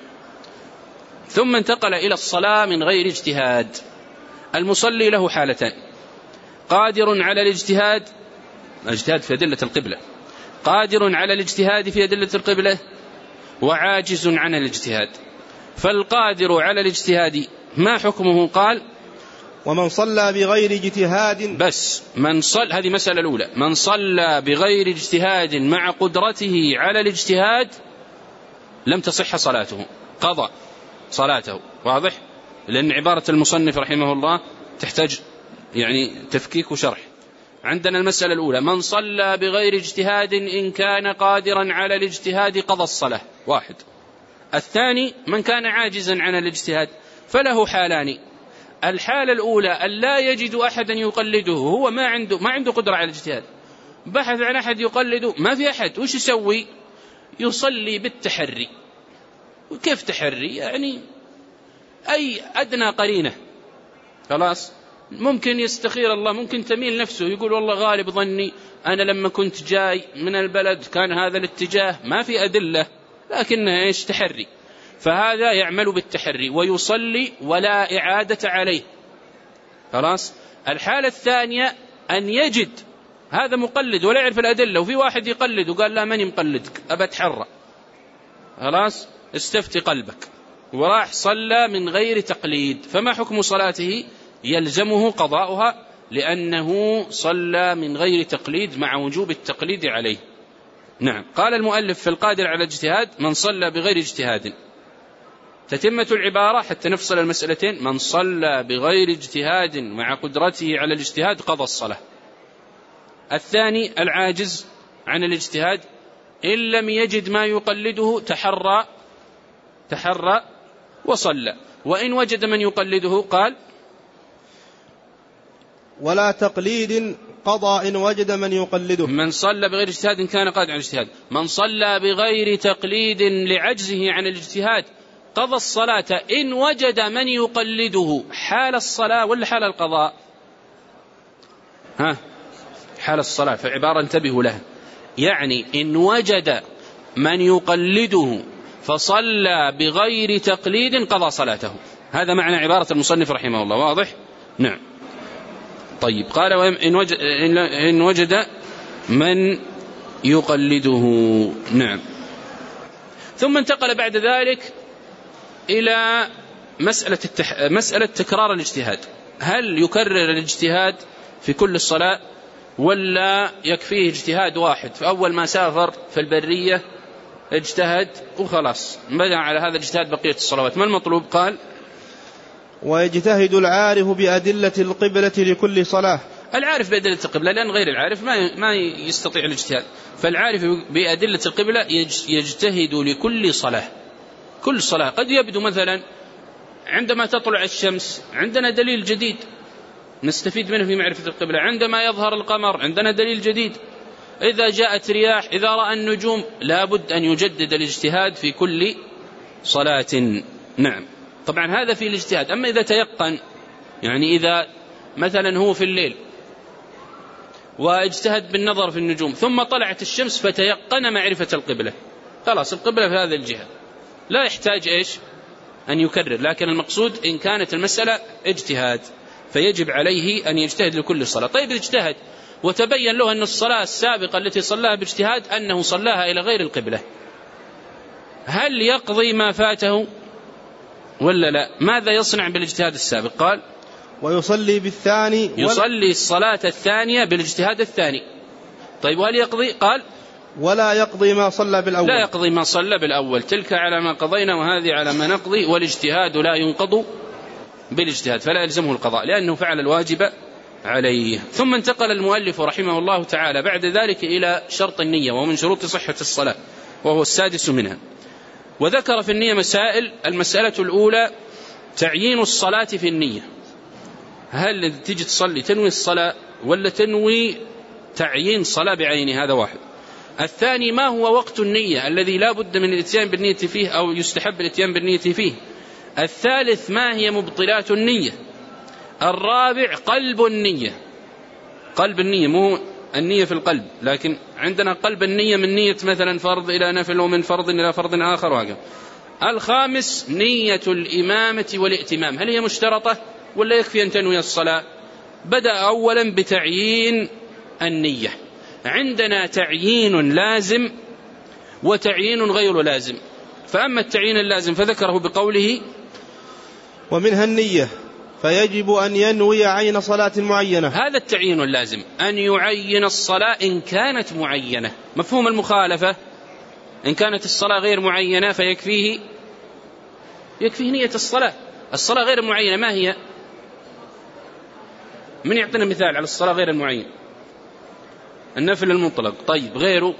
ثم انتقل إلى الصلاة من غير اجتهاد. المصلي له حالتان: قادر على الاجتهاد في أدلة القبلة، قادر على الاجتهاد في أدلة القبلة، وعاجز عن الاجتهاد. فالقادر على الاجتهاد ما حكمه؟ قال: ومن صلى بغير اجتهاد. بس هذه مسألة الأولى، من صلى بغير اجتهاد مع قدرته على الاجتهاد لم تصح صلاته، قضى صلاته. واضح؟ لأن عبارة المصنف رحمه الله تحتاج يعني تفكيك وشرح. عندنا المسألة الأولى: من صلى بغير اجتهاد إن كان قادرا على الاجتهاد قضى الصلاة، واحد. الثاني: من كان عاجزا عن الاجتهاد، فله حالان: الحالة الأولى أن لا يجد أحدا يقلده، هو ما عنده قدرة على الاجتهاد، بحث عن أحد يقلده ما في أحد، وش يسوي؟ يصلي بالتحري. وكيف تحري؟ يعني أي أدنى قرينة، خلاص، ممكن يستخير الله، ممكن تميل نفسه يقول والله غالب ظني أنا لما كنت جاي من البلد كان هذا الاتجاه، ما في أدلة لكنها إيش؟ تحري. فهذا يعمل بالتحري ويصلي ولا إعادة عليه. خلاص. الحالة الثانية أن يجد هذا مقلد ولا يعرف الأدلة، وفي واحد يقلد وقال لا ماني مقلدك أبى أتحرى، خلاص استفتي قلبك، وراح صلى من غير تقليد، فما حكم صلاته؟ يلزمه قضاؤها لأنه صلى من غير تقليد مع وجوب التقليد عليه. نعم. قال المؤلف في القادر على الاجتهاد: من صلى بغير اجتهاد. تتمة العبارة حتى نفصل المسألتين: من صلى بغير اجتهاد مع قدرته على الاجتهاد قضى الصلاة. الثاني: العاجز عن الاجتهاد إن لم يجد ما يقلده تحرى وصلى، وإن وجد من يقلده قال: ولا تقليد قضى إن وجد من يقلده. من صلى بغير اجتهاد كان قادر على الاجتهاد. من صلى بغير تقليد لعجزه عن الاجتهاد قضى الصلاة إن وجد من يقلده. حال الصلاة ولا حال القضاء؟ حال الصلاة، فعبارة انتبهوا لها، يعني إن وجد من يقلده فصلى بغير تقليد قضى صلاته. هذا معنى عبارة المصنف رحمه الله. واضح؟ نعم. طيب. قال: إن وجد من يقلده. نعم. ثم انتقل بعد ذلك إلى مسألة تكرار الاجتهاد. هل يكرر الاجتهاد في كل الصلاة ولا يكفيه اجتهاد واحد؟ فأول ما سافر في البرية اجتهد وخلاص، بنى على هذا الاجتهاد بقية الصلوات. ما المطلوب؟ قال ويجتهد العارف بأدلة القبلة لكل صلاة. العارف بأدلة القبلة، لأن غير العارف ما يستطيع الاجتهاد، فالعارف بأدلة القبلة يجتهد لكل صلاة. كل صلاة قد يبدو مثلا عندما تطلع الشمس عندنا دليل جديد نستفيد منه في معرفة القبلة، عندما يظهر القمر عندنا دليل جديد، إذا جاءت رياح، إذا رأى النجوم، لابد أن يجدد الاجتهاد في كل صلاة. نعم، طبعا هذا في الاجتهاد. أما إذا تيقن، يعني إذا مثلا هو في الليل واجتهد بالنظر في النجوم ثم طلعت الشمس فتيقن معرفة القبلة، خلاص القبلة في هذا الجهة، لا يحتاج أن يكرر. لكن المقصود إن كانت المسألة اجتهاد فيجب عليه أن يجتهد لكل صلاة. طيب اجتهد وتبين له أن الصلاة السابقة التي صلاها باجتهاد أنه صلاها إلى غير القبلة، هل يقضي ما فاته ولا لا؟ ماذا يصنع بالاجتهاد السابق؟ قال ويصلي بالثاني، يصلي الصلاة الثانية بالاجتهاد الثاني. طيب وهل يقضي؟ قال ولا يقضي ما صلى بالأول. لا يقضي ما صلى بالأول، تلك على ما قضينا وهذه على ما نقضي، والاجتهاد لا ينقض بالاجتهاد، فلا يلزمه القضاء لأنه فعل الواجب عليه. ثم انتقل المؤلف رحمه الله تعالى بعد ذلك إلى شرط النية، ومن شروط صحة الصلاة، وهو السادس منها. وذكر في النية مسائل. المسألة الأولى تعيين الصلاة في النية، هل تيجي تصلي تنوي الصلاة ولا تنوي تعيين صلاة بعينها؟ هذا واحد. الثاني ما هو وقت النية الذي لا بد من الاتيان بالنية فيه أو يستحب الاتيان بالنية فيه؟ الثالث ما هي مبطلات النية؟ الرابع قلب النية. قلب النية مو النية في القلب، لكن عندنا قلب النية من نية مثلا فرض إلى نفل، ومن فرض إلى فرض آخر وهكذا. الخامس نية الإمامة والائتمام، هل هي مشترطة ولا يكفي أن تنوي الصلاة؟ بدأ أولا بتعيين النية. عندنا تعيين لازم وتعيين غير لازم. فأما التعيين اللازم فذكره بقوله ومنها النية فيجب أن ينوي عين صلاة معينة. هذا التعيين اللازم، أن يعين الصلاة إن كانت معينة. مفهوم المخالفة إن كانت الصلاة غير معينة فيكفيه نية الصلاة. الصلاة غير معينة ما هي؟ من يعطينا مثال على الصلاة غير المعينة؟ النفل المطلق. طيب غيره؟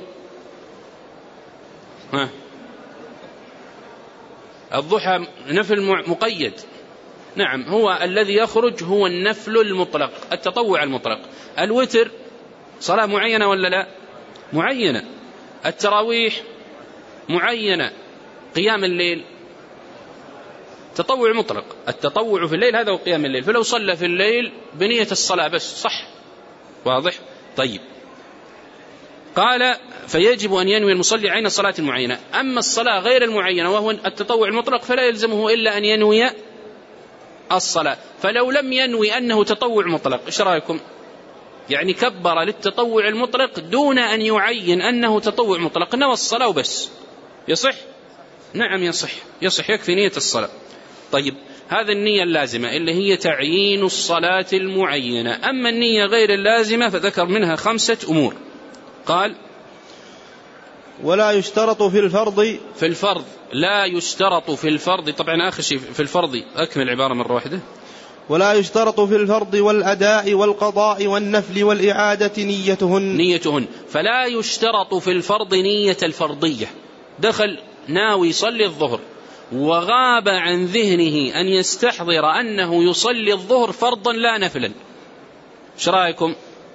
الضحى نفل مقيد. نعم، هو الذي يخرج هو النفل المطلق، التطوع المطلق. الوتر صلاة معينة ولا لا؟ معينة. التراويح معينة. قيام الليل تطوع مطلق. التطوع في الليل هذا هو قيام الليل، فلو صلى في الليل بنية الصلاة بس صح. واضح؟ طيب، قال فيجب أن ينوي المصلي عين الصلاة المعينة. أما الصلاة غير المعينة وهو التطوع المطلق فلا يلزمه إلا أن ينوي الصلاة. فلو لم ينوي أنه تطوع مطلق، إيش رأيكم؟ يعني كبر للتطوع المطلق دون أن يعين أنه تطوع مطلق، نوى الصلاة وبس، يصح؟ نعم يصح، يكفي نية الصلاة. طيب، هذا النية اللازمة اللي هي تعيين الصلاة المعينة. أما النية غير اللازمة فذكر منها 5 أمور. قال ولا يشترط في الفرض لا يشترط في الفرض. طبعا آخر شيء في الفرض، أكمل العبارة مرة واحدة. ولا يشترط في الفرض والأداء والقضاء والنفل والإعادة نيتهن. فلا يشترط في الفرض نية الفرضية. دخل ناوي يصلي الظهر وغاب عن ذهنه أن يستحضر أنه يصلي الظهر فرضا لا نفلا، ايش رأيكم؟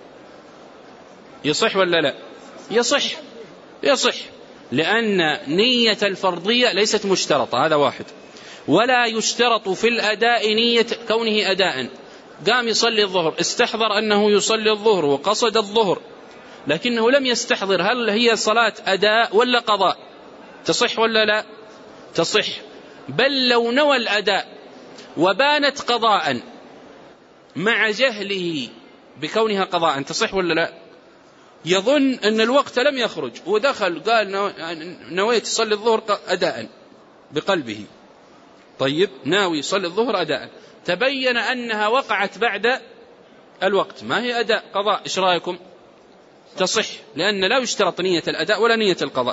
يصح ولا لا؟ يصح، لأن نية الفرضية ليست مشترطة، هذا واحد. ولا يشترط في الأداء نية كونه أداء. قام يصلي الظهر، استحضر أنه يصلي الظهر وقصد الظهر، لكنه لم يستحضر هل هي صلاة أداء ولا قضاء، تصح ولا لا؟ تصح. بل لو نوى الأداء وبانت قضاء مع جهله بكونها قضاء، تصح ولا لا؟ يظن أن الوقت لم يخرج ودخل قال نويت يصلي الظهر أداء بقلبه. طيب، ناوي يصلي الظهر أداء، تبين أنها وقعت بعد الوقت، ما هي أداء، قضاء، إيش رأيكم؟ تصح، لأن لا يشترط نية الأداء ولا نية القضاء.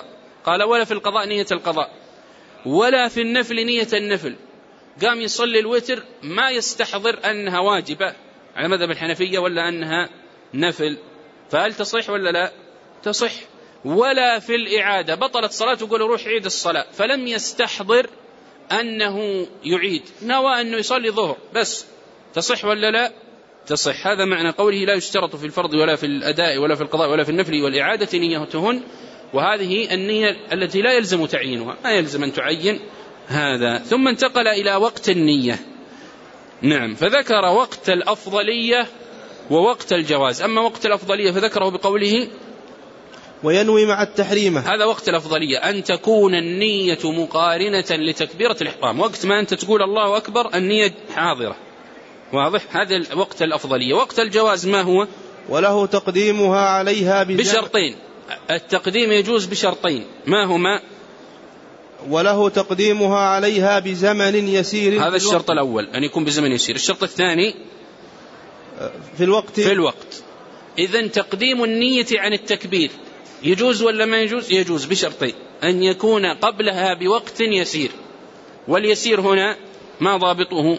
قال ولا في القضاء نية القضاء ولا في النفل نية النفل. قام يصلي الوتر ما يستحضر أنها واجبة على مذهب الحنفية ولا أنها نفل، فهل تصح ولا لا؟ تصح. ولا في الإعادة بطلت صلاته وقال روح عيد الصلاة، فلم يستحضر أنه يعيد، نوى أنه يصلي ظهر بس، تصح ولا لا؟ تصح. هذا معنى قوله لا يشترط في الفرض ولا في الأداء ولا في القضاء ولا في النفل والإعادة نيتهن، وهذه النية التي لا يلزم تعيينها، ما يلزم أن تعين هذا. ثم انتقل إلى وقت النية. نعم، فذكر وقت الأفضلية ووقت الجواز. أما وقت الأفضلية فذكره بقوله وينوي مع التحريمة. هذا وقت الأفضلية، أن تكون النية مقارنة لتكبيرة الإحرام، وقت ما أنت تقول الله أكبر النية حاضرة، واضح؟ هذا وقت الأفضلية. وقت الجواز ما هو؟ وله تقديمها عليها بشرطين. التقديم يجوز بشرطين، ما هما؟ وله تقديمها عليها بزمن يسير، هذا الشرط الأول أن يكون بزمن يسير. الشرط الثاني في الوقت. إذن تقديم النية عن التكبير يجوز ولا ما يجوز؟ يجوز بشرطين، أن يكون قبلها بوقت يسير، واليسير هنا ما ضابطه؟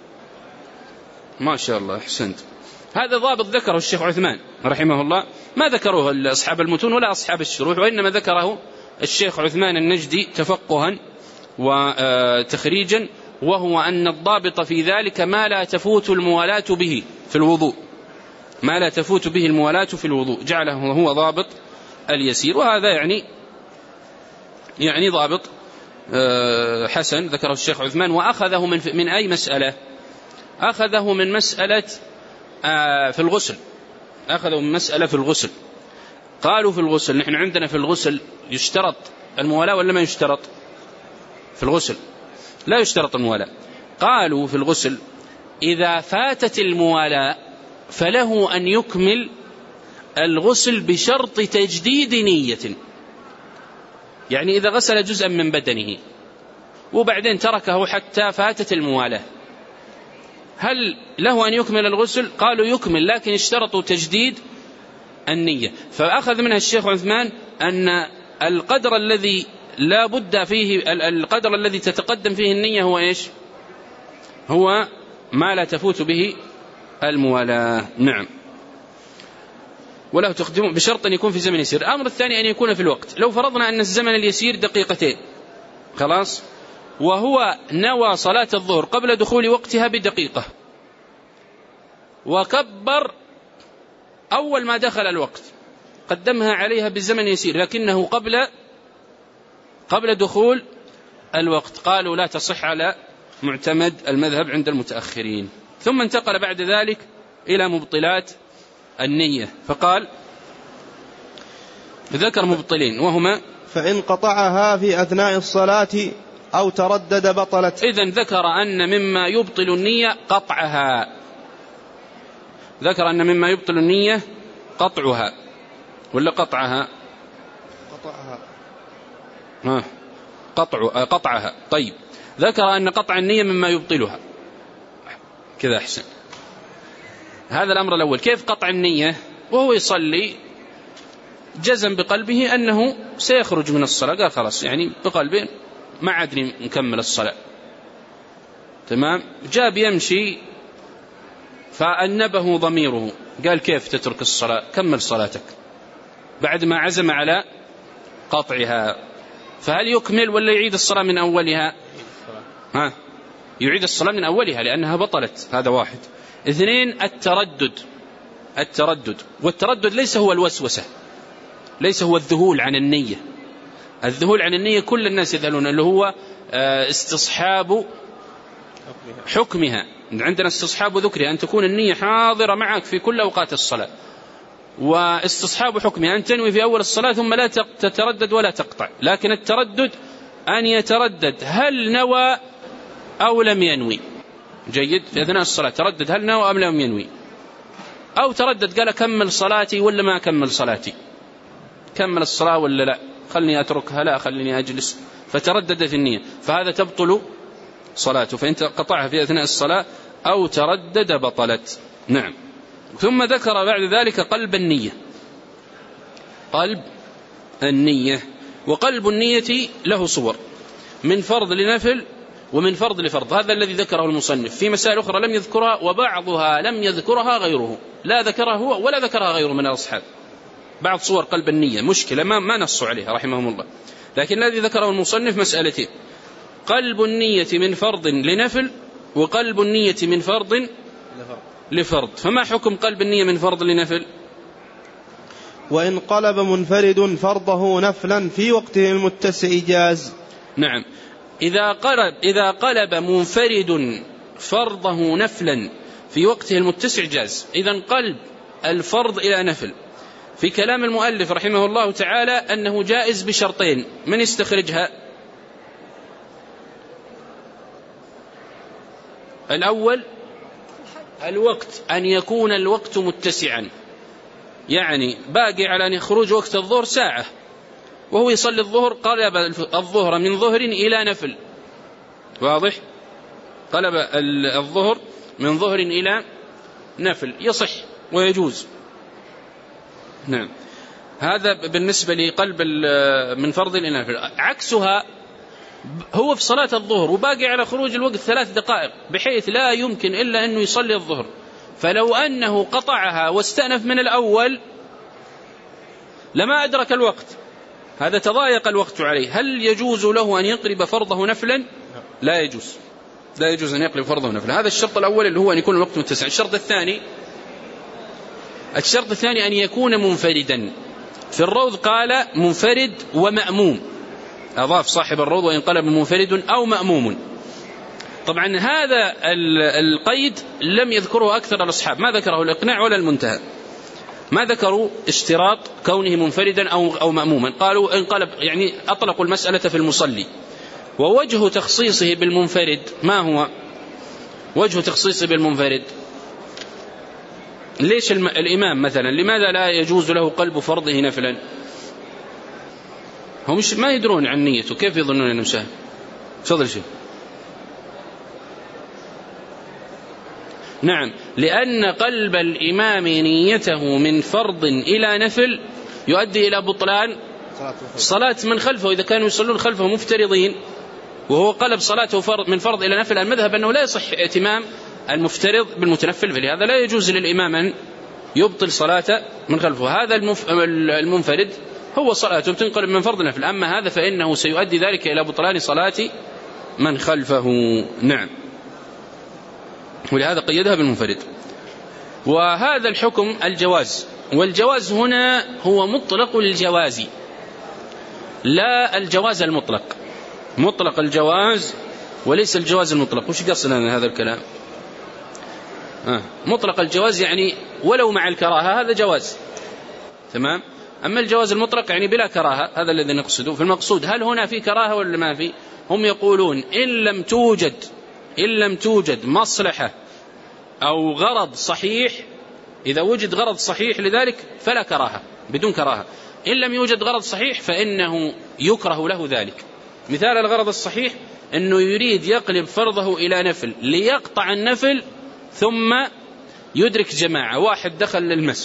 ما شاء الله أحسنت. هذا ضابط ذكره الشيخ عثمان رحمه الله، ما ذكره أصحاب المتون ولا أصحاب الشروح، وإنما ذكره الشيخ عثمان النجدي تفقها وتخريجا، وهو أن الضابط في ذلك ما لا تفوت الموالاة به في الوضوء، ما لا تفوت به الموالاة في الوضوء، جعله هو ضابط اليسير. وهذا يعني ضابط حسن ذكره الشيخ عثمان. وأخذه من أي مسألة؟ أخذه من مسألة في الغسل، أخذوا من مسألة في الغسل. قالوا في الغسل، نحن عندنا في الغسل يشترط الموالاة ولا ما يشترط؟ في الغسل لا يشترط الموالاة. قالوا في الغسل إذا فاتت الموالاة فله أن يكمل الغسل بشرط تجديد نية، يعني إذا غسل جزءا من بدنه وبعدين تركه حتى فاتت الموالاة، هل له أن يكمل الغسل؟ قالوا يكمل، لكن اشترطوا تجديد النية. فأخذ منها الشيخ عثمان أن القدر الذي لا بد فيه، القدر الذي تتقدم فيه النية هو إيش؟ هو ما لا تفوت به الموالاة. نعم، وله تقدم بشرط أن يكون في زمن يسير. الأمر الثاني أن يكون في الوقت. لو فرضنا أن الزمن اليسير دقيقتين خلاص، وهو نوى صلاة الظهر قبل دخول وقتها بدقيقة، وكبر أول ما دخل الوقت، قدمها عليها بالزمن يسير لكنه قبل دخول الوقت، قالوا لا تصح على معتمد المذهب عند المتأخرين. ثم انتقل بعد ذلك إلى مبطلات النية، فقال ذكر مبطلين وهما فإن قطعها في أثناء الصلاة أو تردد بطلت. إذن ذكر أن مما يبطل النية قطعها، ذكر أن مما يبطل النية قطعها ولا قطعها؟ قطعها. طيب، ذكر أن قطع النية مما يبطلها، كذا أحسن. هذا الأمر الأول. كيف قطع النية؟ وهو يصلي جزم بقلبه أنه سيخرج من الصلاة، قال خلاص يعني بقلبه ما عدني نكمل الصلاة، تمام. جاب يمشي فأنبه ضميره، قال كيف تترك الصلاة؟ كمل صلاتك، بعد ما عزم على قطعها. فهل يكمل ولا يعيد الصلاة من أولها؟ يعيد الصلاة من أولها لأنها بطلت، هذا واحد. اثنين، التردد، والتردد ليس هو الوسوسة، ليس هو الذهول عن النية. الذهول عن النية كل الناس يذهلون، اللي هو استصحاب حكمها. عندنا استصحاب ذكرها، أن تكون النية حاضرة معك في كل أوقات الصلاة، واستصحاب حكمها أن تنوي في أول الصلاة ثم لا تتردد ولا تقطع. لكن التردد أن يتردد هل نوى أو لم ينوي. جيد، في أثناء الصلاة تردد هل نوى أم لم ينوي، أو تردد قال أكمل صلاتي ولا ما أكمل صلاتي، كمل الصلاة ولا لا، خلني أتركها لا خلني أجلس، فتردد في النية، فهذا تبطل صلاته. فإن قطعها في أثناء الصلاة أو تردد بطلت. نعم. ثم ذكر بعد ذلك قلب النية. وقلب النية له صور، من فرض لنفل ومن فرض لفرض. هذا الذي ذكره المصنف. في مسائل أخرى لم يذكرها، وبعضها لم يذكرها غيره، لا ذكرها هو ولا ذكرها غيره من الأصحاب. بعض صور قلب النية مشكلة ما نصوا عليها رحمهم الله، لكن الذي ذكره المصنف مسألتين: قلب النية من فرض لنفل، وقلب النية من فرض لفرض. فما حكم قلب النية من فرض لنفل؟ وإن قلب منفرد فرضه نفلا في وقته المتسع جاز. نعم، إذا قلب منفرد فرضه نفلا في وقته المتسع جاز. إذن قلب الفرض إلى نفل في كلام المؤلف رحمه الله تعالى أنه جائز بشرطين. من يستخرجها؟ الأول الوقت، أن يكون الوقت متسعا، يعني باقي على أن يخرج وقت الظهر ساعة وهو يصلي الظهر، قلب الظهر من ظهر إلى نفل. واضح؟ قلب الظهر من ظهر إلى نفل، يصح ويجوز. نعم، هذا بالنسبة لقلب من فرض إلى نفل. عكسها، هو في صلاة الظهر وباقي على خروج الوقت 3 دقائق بحيث لا يمكن إلا أنه يصلي الظهر، فلو أنه قطعها واستأنف من الأول لما أدرك الوقت، هذا تضايق الوقت عليه. هل يجوز له أن يقلب فرضه نفلا؟ لا يجوز، لا يجوز أن يقلب فرضه نفلا. هذا الشرط الأول اللي هو أن يكون الوقت متسع. الشرط الثاني أن يكون منفردا. في الروض قال منفرد ومأموم، أضاف صاحب الروض وإن قلب منفرد أو مأموم. طبعا هذا القيد لم يذكره أكثر الأصحاب، ما ذكره الإقناع ولا المنتهى، ما ذكروا اشتراط كونه منفردا أو مأموما. قالوا انقلب، يعني أطلقوا المسألة في المصلي. ووجه تخصيصه بالمنفرد ما هو؟ وجه تخصيصه بالمنفرد، ليش الإمام مثلا لماذا لا يجوز له قلب فرضه نفلا؟ هم ما يدرون عن نيته، كيف يظنون أنه سهل؟ تفضل شيء. نعم، لأن قلب الإمام نيته من فرض إلى نفل يؤدي إلى بطلان صلاة من خلفه. إذا كانوا يصلون خلفه مفترضين وهو قلب صلاته من فرض إلى نفل، المذهب أنه لا يصح ائتمام المفترض بالمتنفل، فلهذا لا يجوز للإمام أن يبطل صلاة من خلفه. هذا المنفرد هو صلاته بتنقلب من فرض نفل، أما هذا فإنه سيؤدي ذلك إلى بطلان صلاة من خلفه. نعم، ولهذا قيدها بالمنفرد. وهذا الحكم الجواز، والجواز هنا هو مطلق الجواز لا الجواز المطلق، مطلق الجواز وليس الجواز المطلق. وش قصنا هذا الكلام؟ مطلق الجواز يعني ولو مع الكراهة، هذا جواز تمام. أما الجواز المطلق يعني بلا كراهة، هذا الذي نقصده. في المقصود هل هنا في كراهة ولا ما في؟ هم يقولون إن لم توجد مصلحة أو غرض صحيح، إذا وجد غرض صحيح لذلك فلا كراهة، بدون كراهة. إن لم يوجد غرض صحيح فإنه يكره له ذلك. مثال الغرض الصحيح أنه يريد يقلب فرضه إلى نفل ليقطع النفل ثم يدرك جماعة. واحد دخل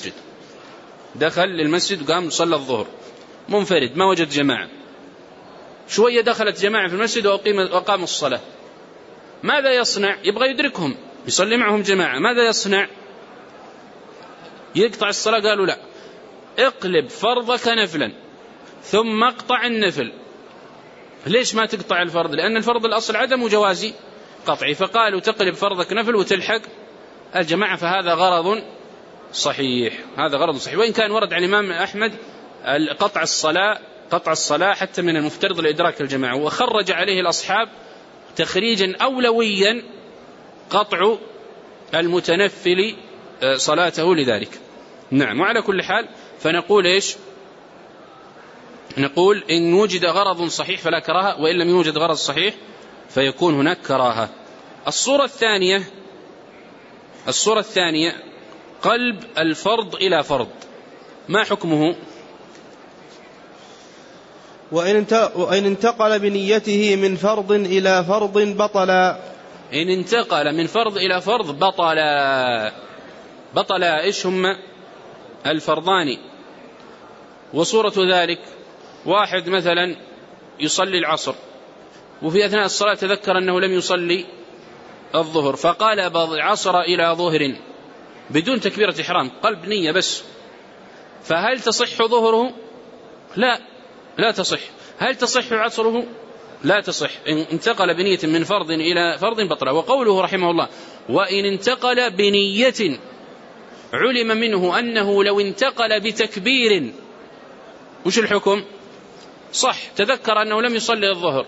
للمسجد وقام صلى الظهر منفرد، ما وجد جماعة، شوية دخلت جماعة في المسجد وقام الصلاة، ماذا يصنع؟ يبغى يدركهم يصلي معهم جماعة، ماذا يصنع؟ يقطع الصلاة؟ قالوا لا، اقلب فرضك نفلا ثم اقطع النفل. ليش ما تقطع الفرض؟ لأن الفرض الأصل عدم جوازي قطعي، فقالوا تقلب فرضك نفل وتلحق الجماعة، فهذا غرض صحيح، هذا غرض صحيح. وإن كان ورد عن الإمام أحمد قطع الصلاة حتى من المفترض لإدراك الجماعة، وخرج عليه الأصحاب تخريجا أولويا قطع المتنفل صلاته لذلك. نعم، وعلى كل حال فنقول إيش؟ نقول إن وجد غرض صحيح فلا كراهة، وإن لم يوجد غرض صحيح فيكون هناك كراهة. الصورة الثانية قلب الفرض إلى فرض، ما حكمه؟ وإن انتقل بنيته من فرض إلى فرض بطلا. إن انتقل من فرض إلى فرض بطلا إيش هم الفرضان؟ وصورة ذلك واحد مثلا يصلي العصر وفي أثناء الصلاة تذكر أنه لم يصلي الظهر فقلب العصر إلى ظهر بدون تكبيرة إحرام، قلب نية بس، فهل تصح ظهره؟ لا تصح. هل تصح عصره؟ لا تصح. إن انتقل بنية من فرض إلى فرض بطل. وقوله رحمه الله وإن انتقل بنية علم منه أنه لو انتقل بتكبير وش الحكم؟ صح، تذكر أنه لم يصلي الظهر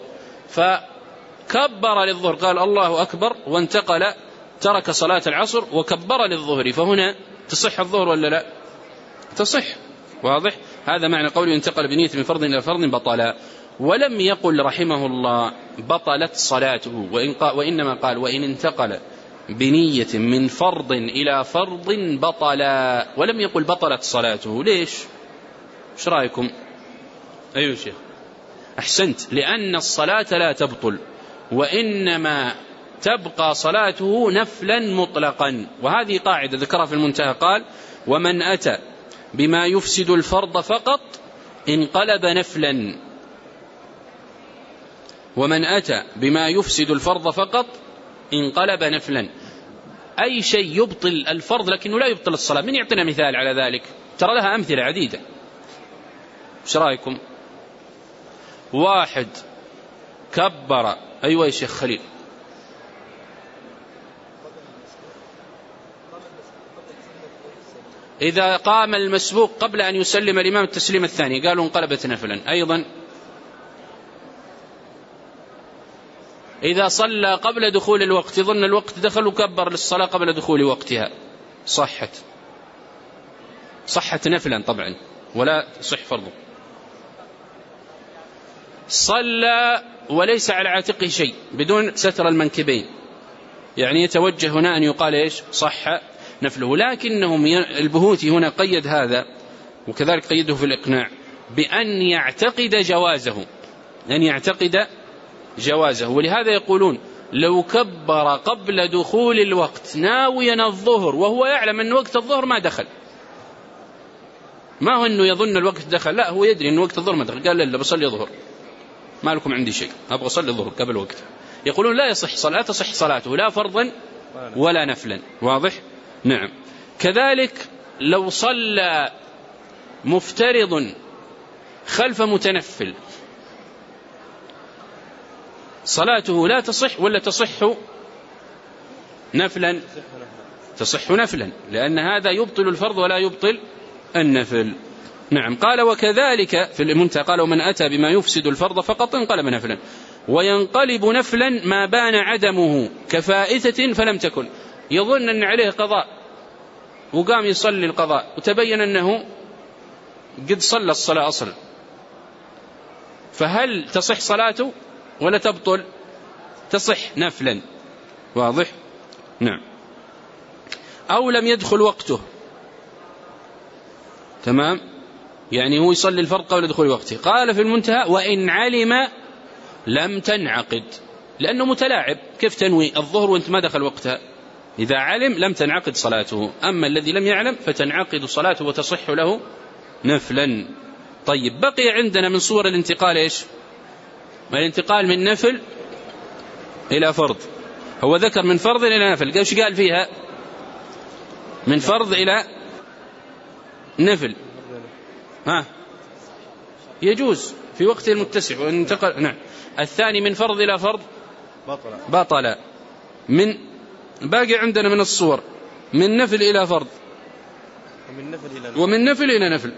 فكبر للظهر قال الله أكبر وانتقل ترك صلاة العصر وكبر للظهر، فهنا تصح الظهر ولا لا؟ تصح. واضح؟ هذا معنى قوله انتقل بنية من فرض إلى فرض بطلا. ولم يقل رحمه الله بطلت صلاته، وإنما قال وإن انتقل بنية من فرض إلى فرض بطلا، ولم يقل بطلت صلاته. ليش؟ ايش رأيكم؟ أيها الشيخ؟ أحسنت، لأن الصلاة لا تبطل وإنما تبقى صلاته نفلا مطلقا، وهذه قاعدة ذكرها في المنتهى قال ومن أتى بما يفسد الفرض فقط انقلب نفلا. ومن أتى بما يفسد الفرض فقط انقلب نفلا، أي شيء يبطل الفرض لكنه لا يبطل الصلاة. من يعطينا مثال على ذلك؟ ترى لها أمثلة عديدة. ايش رأيكم؟ واحد كبر، أيوة يا شيخ خليل، إذا قام المسبوق قبل أن يسلم الإمام التسليم الثاني قالوا انقلبت نفلا. أيضا إذا صلى قبل دخول الوقت ظن الوقت دخل وكبر للصلاة قبل دخول وقتها صحت نفلا طبعا ولا صح فرضه. صلى وليس على عاتقه شيء بدون ستر المنكبين، يعني يتوجه هنا أن يقال إيش؟ صح نفله. لكنهم البهوتي هنا قيد هذا وكذلك قيده في الإقناع بأن يعتقد جوازه، ولهذا يقولون لو كبر قبل دخول الوقت ناويا الظهر وهو يعلم أن وقت الظهر ما دخل، ما هو أنه يظن الوقت دخل، لا هو يدري أن وقت الظهر ما دخل، قال لا بصلي ظهر ما لكم عندي شيء أبغى أصلي الظهر قبل وقت، يقولون لا تصح صلاته لا فرضا ولا نفلا. واضح؟ نعم. كذلك لو صلى مفترض خلف متنفل صلاته لا تصح ولا تصح نفلا؟ تصح نفلا، لأن هذا يبطل الفرض ولا يبطل النفل. نعم. قال وكذلك في المنتهى قال ومن أتى بما يفسد الفرض فقط انقلب نفلا، وينقلب نفلا ما بان عدمه كفائتة فلم تكن، يظن أن عليه قضاء وقام يصلي القضاء وتبين أنه قد صلى الصلاة أصلا، فهل تصح صلاته ولا تبطل؟ تصح نفلا. واضح؟ نعم. أو لم يدخل وقته، تمام، يعني هو يصلي الفرض قبل دخول وقته. قال في المنتهى وإن علم لم تنعقد، لأنه متلاعب، كيف تنوي الظهر وانت ما دخل وقتها؟ إذا علم لم تنعقد صلاته، أما الذي لم يعلم فتنعقد صلاته وتصح له نفلا. طيب بقي عندنا من صور الانتقال إيش؟ الانتقال من نفل إلى فرض. هو ذكر من فرض إلى نفل، ايش قال فيها؟ من فرض إلى نفل يجوز في وقت المتسع وانتقل. نعم. الثاني من فرض إلى فرض بطل. من باقي عندنا من الصور من نفل إلى فرض ومن نفل إلى نفل.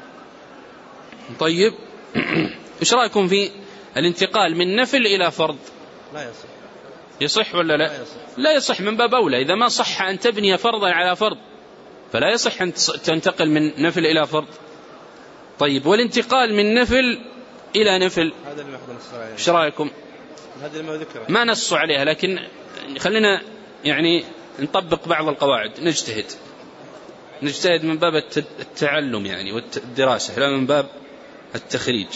طيب إيش رأيكم في الانتقال من نفل إلى فرض؟ لا يصح. يصح ولا لا؟ لا يصح من باب أولى. إذا ما صح أن تبني فرضا على فرض فلا يصح أن تنتقل من نفل إلى فرض. طيب والانتقال من نفل إلى نفل إيش رأيكم؟ ما نصوا عليها، لكن خلينا يعني نطبق بعض القواعد، نجتهد من باب التعلم يعني والدراسة لا من باب التخريج.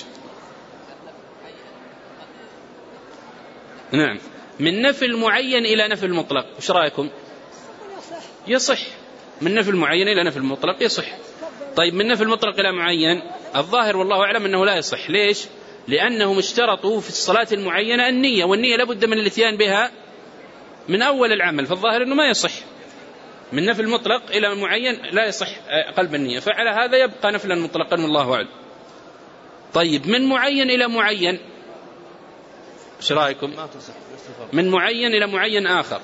نعم. من نفل معين إلى نفل مطلق إيش رأيكم؟ يصح. من نفل معين إلى نفل مطلق يصح. طيب من نفي المطلق إلى معين الظاهر والله أعلم أنه لا يصح. ليش؟ لأنهم اشترطوا في الصلاة المعينة النية، والنية لابد من الاتيان بها من أول العمل، فالظاهر أنه ما يصح. من نفي المطلق إلى معين لا يصح قلب النية، فعلى هذا يبقى نفلا مطلقا والله أعلم. طيب من معين إلى معين ايش رايكم؟ من معين إلى معين آخر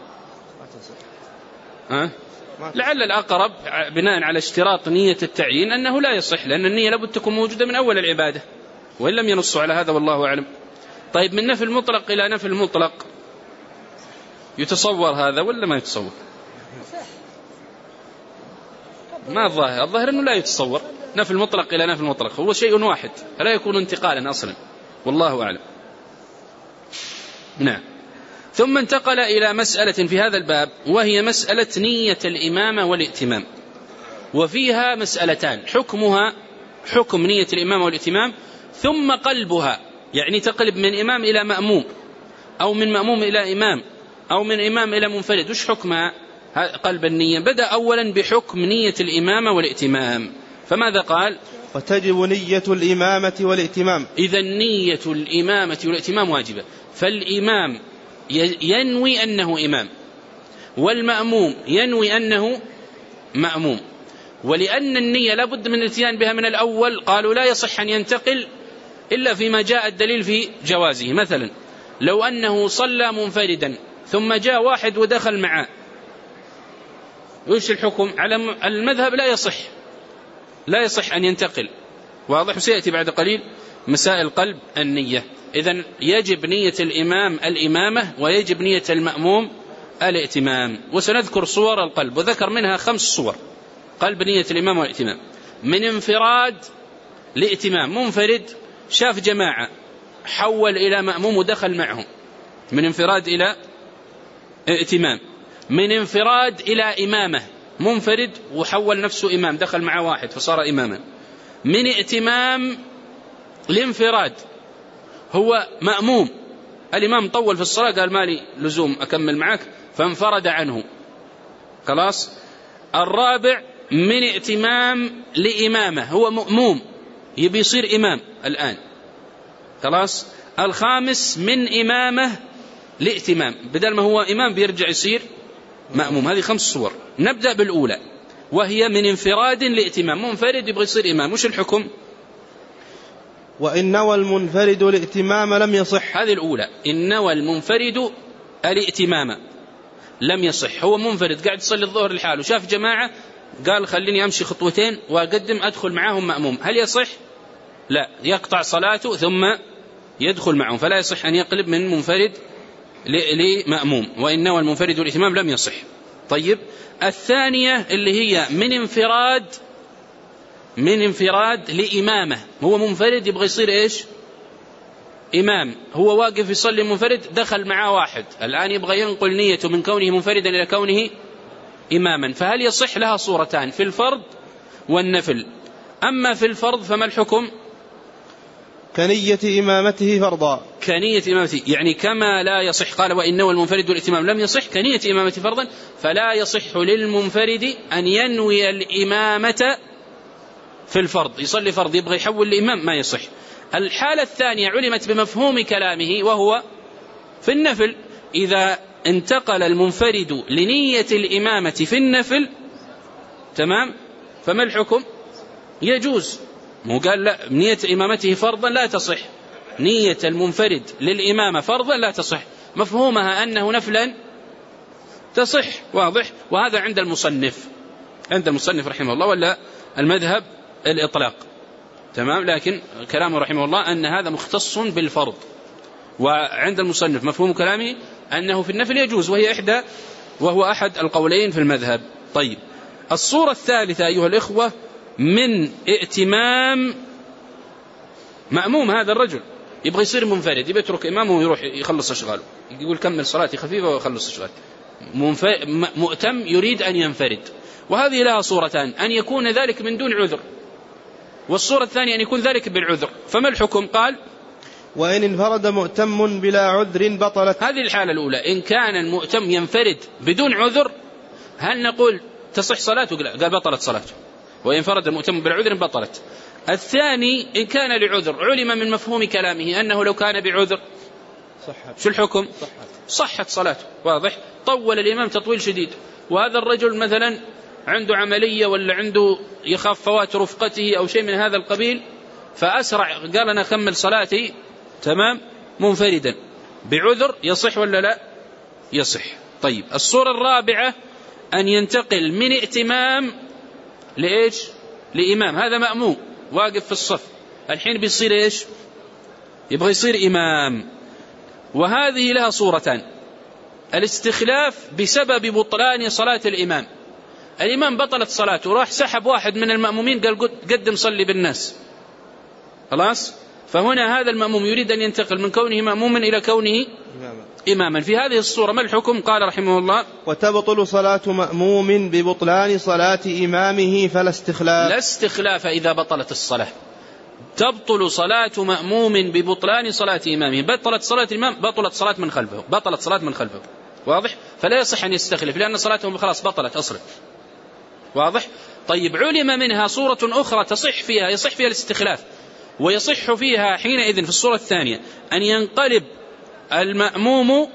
لعل الأقرب بناء على اشتراط نية التعيين أنه لا يصح، لأن النية لابد تكون موجودة من أول العبادة، وإن لم ينصوا على هذا والله أعلم. طيب من نفي المطلق إلى نفي المطلق يتصور هذا ولا ما يتصور؟ ما الظاهر أنه لا يتصور. نفي المطلق إلى نفي المطلق هو شيء واحد، فلا يكون انتقالا أصلا والله أعلم. نعم. ثم انتقل إلى مسألة في هذا الباب، وهي مسألة نية الإمامة والائتمام، وفيها مسألتان: حكمها حكم نية الإمامة والائتمام، ثم قلبها، يعني تقلب من إمام إلى مأموم، أو من مأموم إلى إمام، أو من إمام إلى منفرد. وش حكمها قلب النية؟ بدأ أولا بحكم نية الإمامة والائتمام، فماذا قال؟ وتجب نية الإمامة والائتمام. إذا نية الإمامة والائتمام واجبة، فالإمام ينوي أنه إمام، والمأموم ينوي أنه مأموم. ولأن النية لابد من الاتيان بها من الأول، قالوا لا يصح أن ينتقل إلا فيما جاء الدليل في جوازه. مثلا لو أنه صلى منفردا ثم جاء واحد ودخل معه، وش الحكم؟ على المذهب لا يصح أن ينتقل، واضح؟ سيأتي بعد قليل مسائل قلب النية. إذن يجب نية الإمام الإمامة، ويجب نية المأموم الائتمام. وسنذكر صور القلب، وذكر منها 5 صور قلب نية الإمام والائتمام: من انفراد لائتمام، منفرد شاف جماعة حول إلى مأموم ودخل معهم، من انفراد إلى ائتمام. من انفراد إلى إمامة، منفرد وحول نفسه إمام، دخل مع واحد فصار إماما. من ائتمام لانفراد، هو مأموم، الإمام طول في الصلاة قال مالي لزوم أكمل معك فانفرد عنه، خلاص. الرابع من ائتمام لإمامة، هو مأموم يبي يصير إمام الآن، خلاص. الخامس من إمامة لائتمام، بدل ما هو إمام بيرجع يصير مأموم. هذه 5 صور. نبدأ بالأولى، وهي من انفراد لائتمام، منفرد يبغى يصير إمام. وش الحكم؟ وإن نوى المنفرد الائتمام لم يصح. هذه الأولى، إن نوى المنفرد الائتمام لم يصح. هو منفرد قاعد يصلي الظهر لحاله، شاف جماعة قال خليني أمشي خطوتين وأقدم أدخل معاهم مأموم، هل يصح؟ لا، يقطع صلاته ثم يدخل معهم، فلا يصح أن يقلب من منفرد لمأموم. وإن نوى المنفرد الائتمام لم يصح. طيب الثانية اللي هي من انفراد لإمامة، هو منفرد يبغى يصير إيش؟ إمام. هو واقف يصلي منفرد، دخل معاه واحد الآن يبغى ينقل نيته من كونه منفردا إلى كونه إماما، فهل يصح؟ لها صورتان، في الفرض والنفل. أما في الفرض فما الحكم؟ كنية إمامته فرضا، كنية إمامته، يعني كما لا يصح، قال وإن نوى المنفرد والائتمام لم يصح، كنية إمامته فرضا، فلا يصح للمنفرد أن ينوي الإمامة في الفرض، يصلي فرض يبغى يحول لإمام، ما يصح. الحالة الثانية علمت بمفهوم كلامه، وهو في النفل، إذا انتقل المنفرد لنية الإمامة في النفل، تمام، فما الحكم؟ يجوز. مو قال لا نية إمامته فرضا لا تصح، نية المنفرد للإمامة فرضا لا تصح، مفهومها أنه نفلا تصح، واضح. وهذا عند المصنف رحمه الله، ولا المذهب الإطلاق، تمام. لكن كلامه رحمه الله أن هذا مختص بالفرض، وعند المصنف مفهوم كلامه أنه في النفل يجوز، وهو أحد القولين في المذهب. طيب الصورة الثالثة أيها الإخوة، من ائتمام مأموم، هذا الرجل يبغى يصير منفرد، يبغى يترك إمامه ويروح يخلص أشغاله، يقول كمل صلاتي خفيفة ويخلص أشغال. مؤتم يريد أن ينفرد، وهذه لها صورتان: أن يكون ذلك من دون عذر، والصورة الثانية أن يكون ذلك بالعذر. فما الحكم؟ قال وإن انفرد مؤتم بلا عذر بطلت. هذه الحالة الأولى، إن كان المؤتم ينفرد بدون عذر، هل نقول تصح صلاته؟ قال بطلت صلاته. وإن فرد المؤتم بالعذر بطلت. الثاني إن كان لعذر علم من مفهوم كلامه أنه لو كان بعذر شو الحكم؟ صحت صلاته. واضح؟ طول الإمام تطويل شديد، وهذا الرجل مثلا عنده عملية ولا عنده يخاف فوات رفقته أو شيء من هذا القبيل، فأسرع قال أنا أكمل صلاتي تمام منفردا بعذر، يصح ولا لا؟ يصح. طيب الصورة الرابعة أن ينتقل من ائتمام لإيش؟ لإمام. هذا مأموم واقف في الصف، الحين بيصير إيش؟ يبغى يصير إمام. وهذه لها صورتان: الاستخلاف بسبب بطلان صلاة الإمام. الإمام بطلت صلاته وراح سحب واحد من المأمومين قال قدم صلي بالناس، خلاص. فهنا هذا المأموم يريد أن ينتقل من كونه مأموما إلى كونه إماما. في هذه الصورة ما الحكم؟ قال رحمه الله: وتبطل صلاة مأموم ببطلان صلاة إمامه فلا استخلاف. لا استخلاف إذا بطلت الصلاة. تبطل صلاة مأموم ببطلان صلاة إمامه. بطلت صلاة الإمام بطلت صلاة من خلفه، بطلت صلاة من خلفه. واضح؟ فلا يصح أن يستخلف لأن صلاتهم خلاص بطلت أصلا. واضح؟ طيب علم منها صورة أخرى يصح فيها الاستخلاف، ويصح فيها حينئذ في الصورة الثانية أن ينقلب المأموم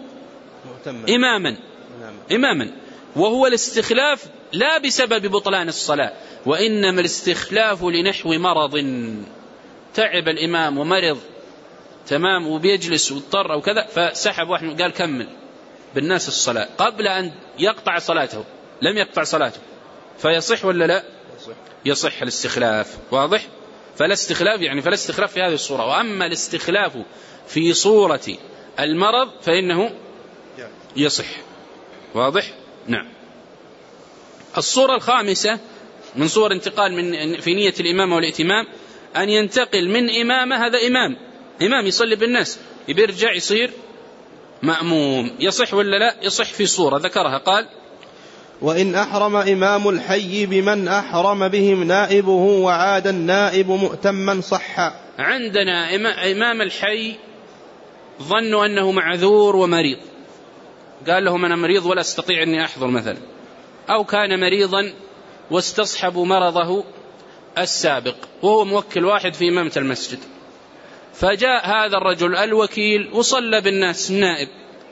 إماما، وهو الاستخلاف لا بسبب بطلان الصلاة، وإنما الاستخلاف لنحو مرض، تعب الإمام ومرض تمام وبيجلس واضطر أو كذا، فسحب واحد قال كمل بالناس الصلاة قبل أن يقطع صلاته، لم يقطع صلاته، فيصح ولا لا؟ يصح الاستخلاف. واضح؟ فلا استخلاف فلا استخلاف في هذه الصورة. وأما الاستخلاف في صورة المرض فإنه يصح. واضح؟ نعم. الصورة الخامسة من صور انتقال في نية الإمام والائتمام أن ينتقل من إمامة، هذا إمام يصلي بالناس، يرجع يصير مأموم. يصح ولا لا؟ يصح في صورة ذكرها، قال: وإن أحرم إمام الحي بمن أحرم بهم نائبه وعاد النائب مؤتما صح. عندنا إمام الحي ظنوا أنه معذور ومريض، قال لهم أنا مريض ولا أستطيع أني أحضر مثلا، أو كان مريضا واستصحبوا مرضه السابق وهو موكل واحد في إمامة المسجد، فجاء هذا الرجل الوكيل وصلى بالناس النائب،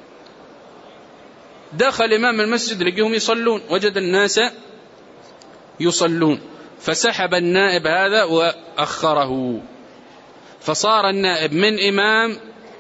دخل إمام المسجد لقيهم يصلون، وجد الناس يصلون، فسحب النائب هذا وأخره، فصار النائب من إمام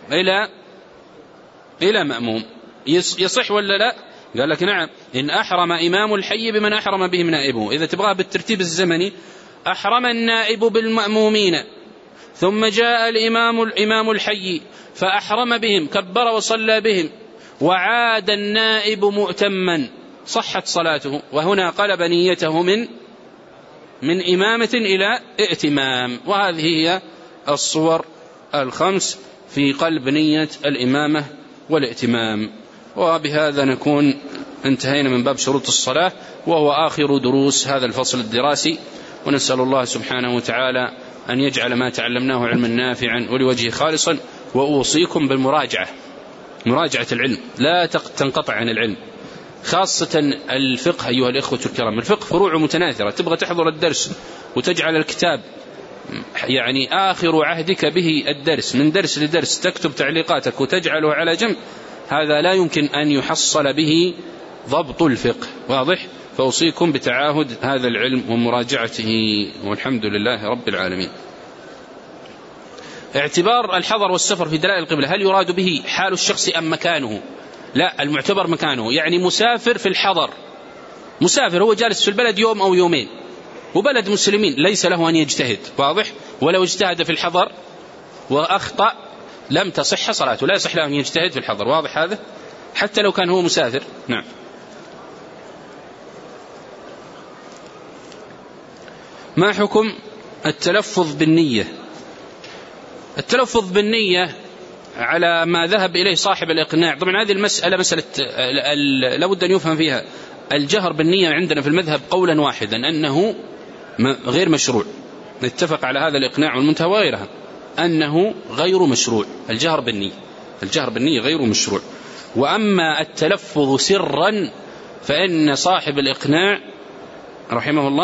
إلى مأموم. يصح ولا لا؟ قال لك نعم. إن أحرم إمام الحي بمن أحرم بهم نائبه، إذا تبغى بالترتيب الزمني، أحرم النائب بالمأمومين ثم جاء الإمام الحي فأحرم بهم كبر وصلى بهم وعاد النائب مؤتما، صحت صلاته. وهنا قلب نيته من إمامة إلى ائتمام. وهذه هي الصور الخمس في قلب نية الإمامة والائتمام. وبهذا نكون انتهينا من باب شروط الصلاة، وهو آخر دروس هذا الفصل الدراسي. ونسأل الله سبحانه وتعالى أن يجعل ما تعلمناه علما نافعا ولوجهه خالصا. وأوصيكم بالمراجعة، مراجعة العلم، لا تنقطع عن العلم، خاصة الفقه أيها الإخوة الكرام. الفقه فروع متناثرة، تبغى تحضر الدرس وتجعل الكتاب آخر عهدك به الدرس، من درس لدرس تكتب تعليقاتك وتجعله على جنب، هذا لا يمكن أن يحصل به ضبط الفقه. واضح؟ فأوصيكم بتعاهد هذا العلم ومراجعته، والحمد لله رب العالمين. اعتبار الحضر والسفر في دلائل القبلة، هل يراد به حال الشخص أم مكانه؟ لا، المعتبر مكانه. مسافر في الحضر، مسافر هو جالس في البلد يوم أو يومين وبلد مسلمين، ليس له أن يجتهد. واضح؟ ولو اجتهد في الحضر وأخطأ لم تصح صلاته، لا يصح له أن يجتهد في الحضر. واضح هذا؟ حتى لو كان هو مسافر. نعم. ما حكم التلفظ بالنية؟ التلفظ بالنية على ما ذهب إليه صاحب الإقناع. طبعا هذه المسألة مسألة لابد أن يفهم فيها. الجهر بالنية عندنا في المذهب قولا واحدا أنه غير مشروع، نتفق على هذا الإقناع والمنتهى وغيرها أنه غير مشروع. الجهر بالنية غير مشروع. وأما التلفظ سرا فإن صاحب الإقناع رحمه الله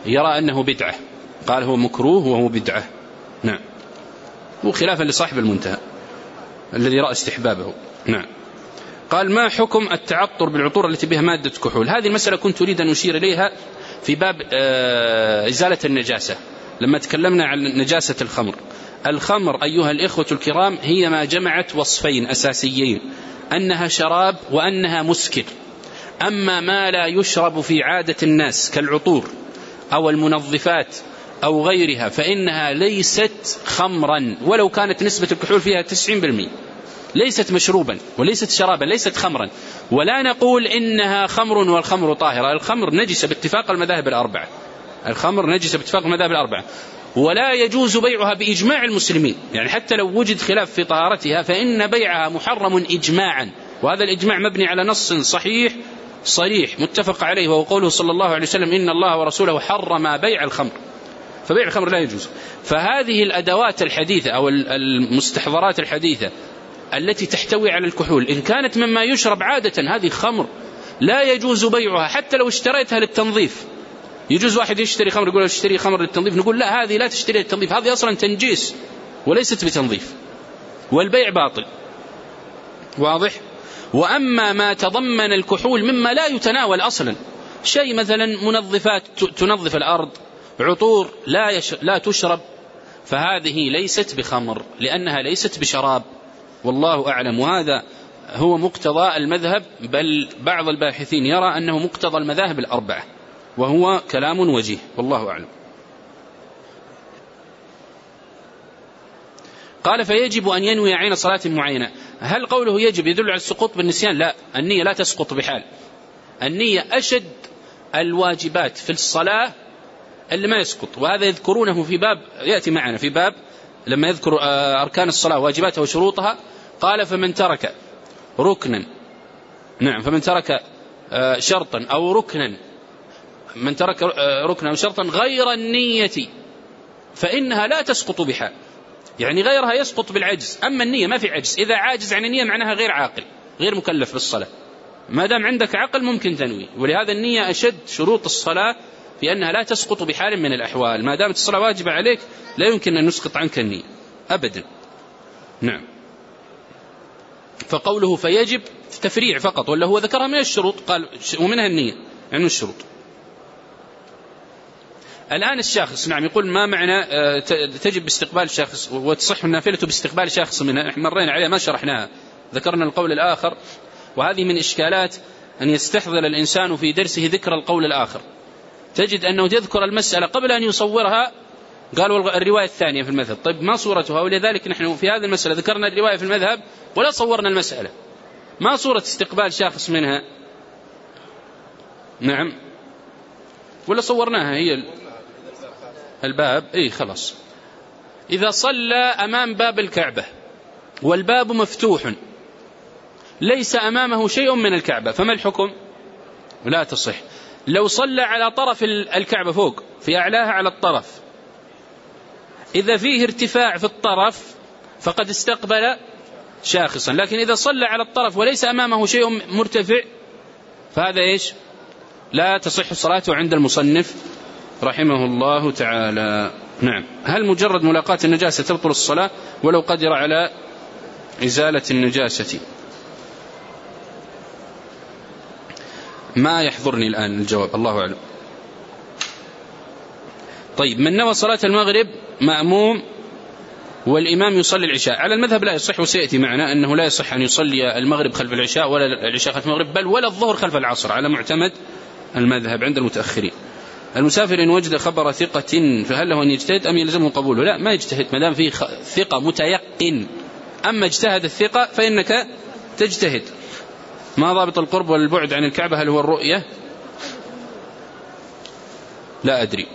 يرى أنه بدعة، قال هو مكروه وهو بدعة. نعم، وخلافا لصاحب المنتهى الذي رأى استحبابه. نعم. قال ما حكم التعطر بالعطور التي بها مادة كحول؟ هذه المسألة كنت أريد أن أشير إليها في باب إزالة النجاسة لما تكلمنا عن نجاسة الخمر. الخمر أيها الإخوة الكرام هي ما جمعت وصفين أساسيين، أنها شراب وأنها مسكر. أما ما لا يشرب في عادة الناس كالعطور أو المنظفات أو غيرها فإنها ليست خمرا ولو كانت نسبة الكحول فيها 90%، ليست مشروبا وليست شرابا، ليست خمرا. ولا نقول إنها خمر والخمر طاهرة، الخمر نجسة باتفاق المذاهب الأربعة، الخمر نجسة باتفاق المذاهب الأربعة، ولا يجوز بيعها بإجماع المسلمين. يعني حتى لو وجد خلاف في طهارتها فإن بيعها محرم إجماعا، وهذا الإجماع مبني على نص صحيح صريح متفق عليه، وهو قوله صلى الله عليه وسلم إن الله ورسوله حرم بيع الخمر، فبيع الخمر لا يجوز. فهذه الأدوات الحديثة أو المستحضرات الحديثة التي تحتوي على الكحول إن كانت مما يشرب عادة هذه خمر لا يجوز بيعها حتى لو اشتريتها للتنظيف. يجوز واحد يشتري خمر يقول اشتري خمر للتنظيف، نقول لا، هذه لا تشتري للتنظيف، هذه أصلا تنجيس وليست بتنظيف، والبيع باطل. واضح؟ وأما ما تضمن الكحول مما لا يتناول أصلا، شيء مثلا منظفات تنظف الأرض، عطور لا تشرب، فهذه ليست بخمر لأنها ليست بشراب، والله أعلم. وهذا هو مقتضى المذهب، بل بعض الباحثين يرى أنه مقتضى المذاهب الأربعة، وهو كلام وجيه، والله أعلم. قال فيجب أن ينوي عين صلاة معينة. هل قوله يجب يدل على السقوط بالنسيان؟ لا، النية لا تسقط بحال. النية أشد الواجبات في الصلاة اللي ما يسقط، وهذا يذكرونه في باب يأتي معنا في باب لما يذكر أركان الصلاة واجباتها وشروطها. قال فمن ترك ركنا، نعم، فمن ترك شرطا أو ركنا، من ترك ركنا أو شرطا غير النية فإنها لا تسقط بحال. يعني غيرها يسقط بالعجز، أما النية ما في عجز. إذا عاجز عن النية معناها غير عاقل، غير مكلف بالصلاة. ما دام عندك عقل ممكن تنوي، ولهذا النية أشد شروط الصلاة في أنها لا تسقط بحال من الأحوال. ما دامت الصلاة واجبة عليك لا يمكن أن نسقط عنك النية أبدا. نعم. فقوله فيجب تفريع فقط، ولا هو ذكرها من الشروط؟ قال ومنها النية، يعني من الشروط. الآن الشاخص، نعم، يقول ما معنى تجب باستقبال الشاخص وتصح النافلة باستقبال شاخص منها؟ احنا مرينا عليها ما شرحناها، ذكرنا القول الآخر، وهذه من إشكالات أن يستحضر الإنسان في درسه ذكر القول الآخر. تجد أنه يذكر المسألة قبل أن يصورها، قالوا الرواية الثانية في المذهب، طيب ما صورتها؟ ولذلك نحن في هذه المسألة ذكرنا الرواية في المذهب ولا صورنا المسألة، ما صورة استقبال شاخص منها؟ نعم، ولا صورناها هي الباب؟ اي خلاص. إذا صلى أمام باب الكعبة والباب مفتوح ليس أمامه شيء من الكعبة فما الحكم؟ لا تصح. لو صلى على طرف الكعبة فوق في أعلاها على الطرف، إذا فيه ارتفاع في الطرف فقد استقبل شاخصا، لكن إذا صلى على الطرف وليس أمامه شيء مرتفع فهذا إيش؟ لا تصح صلاته عند المصنف رحمه الله تعالى. نعم. هل مجرد ملاقاة النجاسة تبطل الصلاة ولو قدر على إزالة النجاسة؟ ما يحضرني الآن الجواب، الله أعلم. طيب، من نوى صلاة المغرب مأموم والإمام يصلي العشاء، على المذهب لا يصح، وسيأتي معنا أنه لا يصح أن يصلي المغرب خلف العشاء ولا العشاء خلف المغرب، بل ولا الظهر خلف العصر على معتمد المذهب عند المتأخرين. المسافر إن وجد خبر ثقة فهل له أن يجتهد أم يلزمه قبوله؟ لا، ما يجتهد ما دام فيه ثقة متيقن. أما اجتهد الثقة فإنك تجتهد. ما ضابط القرب والبعد عن الكعبة؟ هل هو الرؤية؟ لا أدري.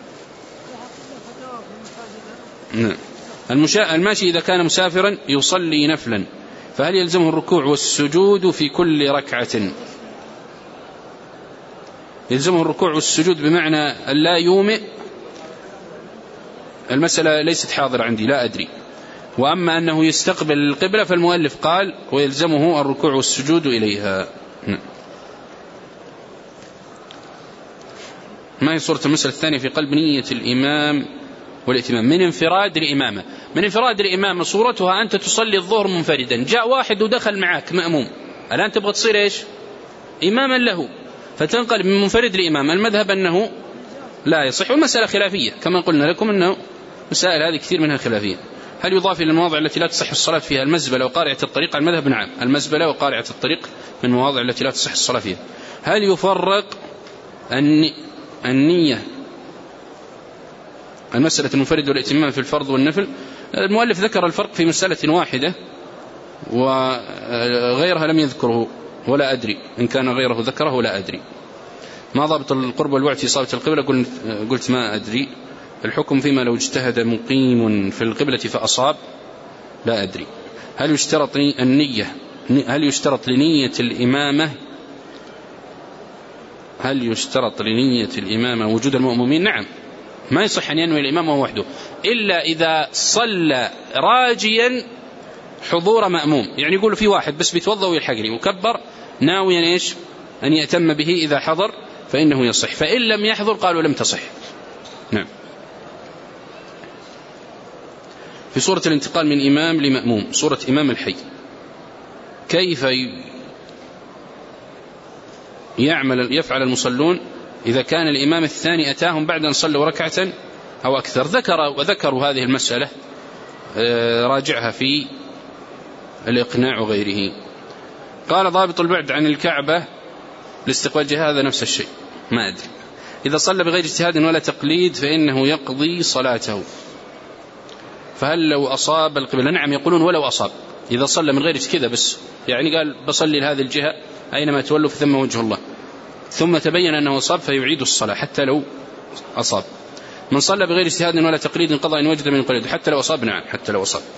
الماشي إذا كان مسافرا يصلي نفلا فهل يلزمه الركوع والسجود في كل ركعة؟ يلزمه الركوع والسجود بمعنى لا يومئ؟ المسألة ليست حاضرة عندي، لا أدري. وأما أنه يستقبل القبلة فالمؤلف قال ويلزمه الركوع والسجود إليها. ما هي صورة المسألة الثانية في قلب نية الإمام والائتمام من انفراد الإمامة؟ من انفراد الإمامة صورتها أنت تصلي الظهر منفردا، جاء واحد ودخل معك مأموم، الآن تبغى تصير إيش؟ إماما له، فتنقلب من منفرد الإمامة. المذهب أنه لا يصح، والمسألة خلافية كما قلنا لكم، أنه مسائل هذه كثير منها خلافية. هل يضاف إلى المواضع التي لا تصح الصلاة فيها المزبلة وقارعة الطريق؟ المذهب نعم، المزبلة وقارعة الطريق من المواضع التي لا تصح الصلاة فيها. هل يفرق النية المسألة المنفرد والائتمام في الفرض والنفل؟ المؤلف ذكر الفرق في مسألة واحدة وغيرها لم يذكره، ولا أدري إن كان غيره ذكره، لا أدري. ما ضابط القرب والبعد في إصابة القبلة؟ قلت ما أدري. الحكم فيما لو اجتهد مقيم في القبلة فأصاب؟ لا أدري. هل يشترط النية؟ هل يشترط لنية الإمامة وجود المأمومين؟ نعم، ما يصح أن ينوي الإمام وهو وحده إلا إذا صلى راجيا حضور مأموم، يعني يقول في واحد بس بيتوضأ ويلحقني وكبر ناويا إيش؟ أن يأتم به إذا حضر فإنه يصح، فإن لم يحضر قالوا لم تصح. نعم. في صورة الانتقال من إمام لمأموم، صورة إمام الحي، كيف يفعل المصلون إذا كان الإمام الثاني أتاهم بعد أن صلوا ركعة أو أكثر؟ وذكروا هذه المسألة، راجعها في الإقناع وغيره. قال ضابط البعد عن الكعبة لاستقبال جهة، هذا نفس الشيء، ما أدري. إذا صلى بغير اجتهاد ولا تقليد فإنه يقضي صلاته، فهل لو أصاب القبلة؟ نعم، يقولون ولو أصاب، إذا صلى من غير كذا بس، يعني قال بصلي لهذه الجهة أينما تولوا فثم وجه الله، ثم تبين أنه أصاب فيعيد الصلاة حتى لو أصاب. من صلى بغير اجتهاد ولا تقليد قضى إن وجد من يقلد حتى لو أصاب؟ نعم، حتى لو أصاب.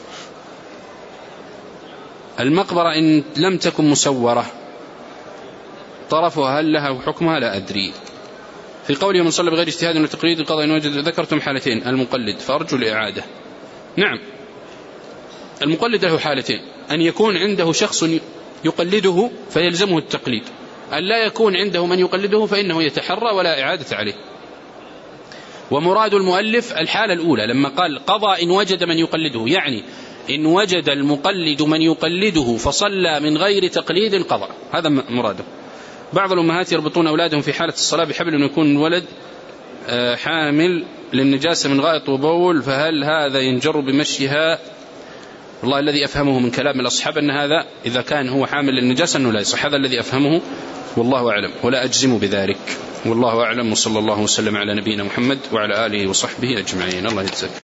المقبرة إن لم تكن مسورة طرفها هل لها حكمها؟ لا أدري. في قوله من صلى بغير اجتهاد ولا تقليد قضى إن وجد، ذكرتم حالتين، المقلد فأرجو الإعادة. نعم، المقلد له حالتين، أن يكون عنده شخص يقلده فيلزمه التقليد، أن لا يكون عنده من يقلده فإنه يتحرى ولا إعادة عليه. ومراد المؤلف الحالة الأولى لما قال قضى إن وجد من يقلده، يعني إن وجد المقلد من يقلده فصلى من غير تقليد قضى، هذا مراده. بعض الأمهات يربطون أولادهم في حالة الصلاة بحبل أن يكون الولد حامل للنجاسة من غائط وبول، فهل هذا ينجر بمشيها؟ والله الذي أفهمه من كلام الأصحاب أن هذا إذا كان هو حامل للنجاسة أنه لا يصح، هذا الذي أفهمه والله أعلم، ولا أجزم بذلك، والله أعلم. وصلى الله وسلم على نبينا محمد وعلى آله وصحبه أجمعين. الله يجزاك.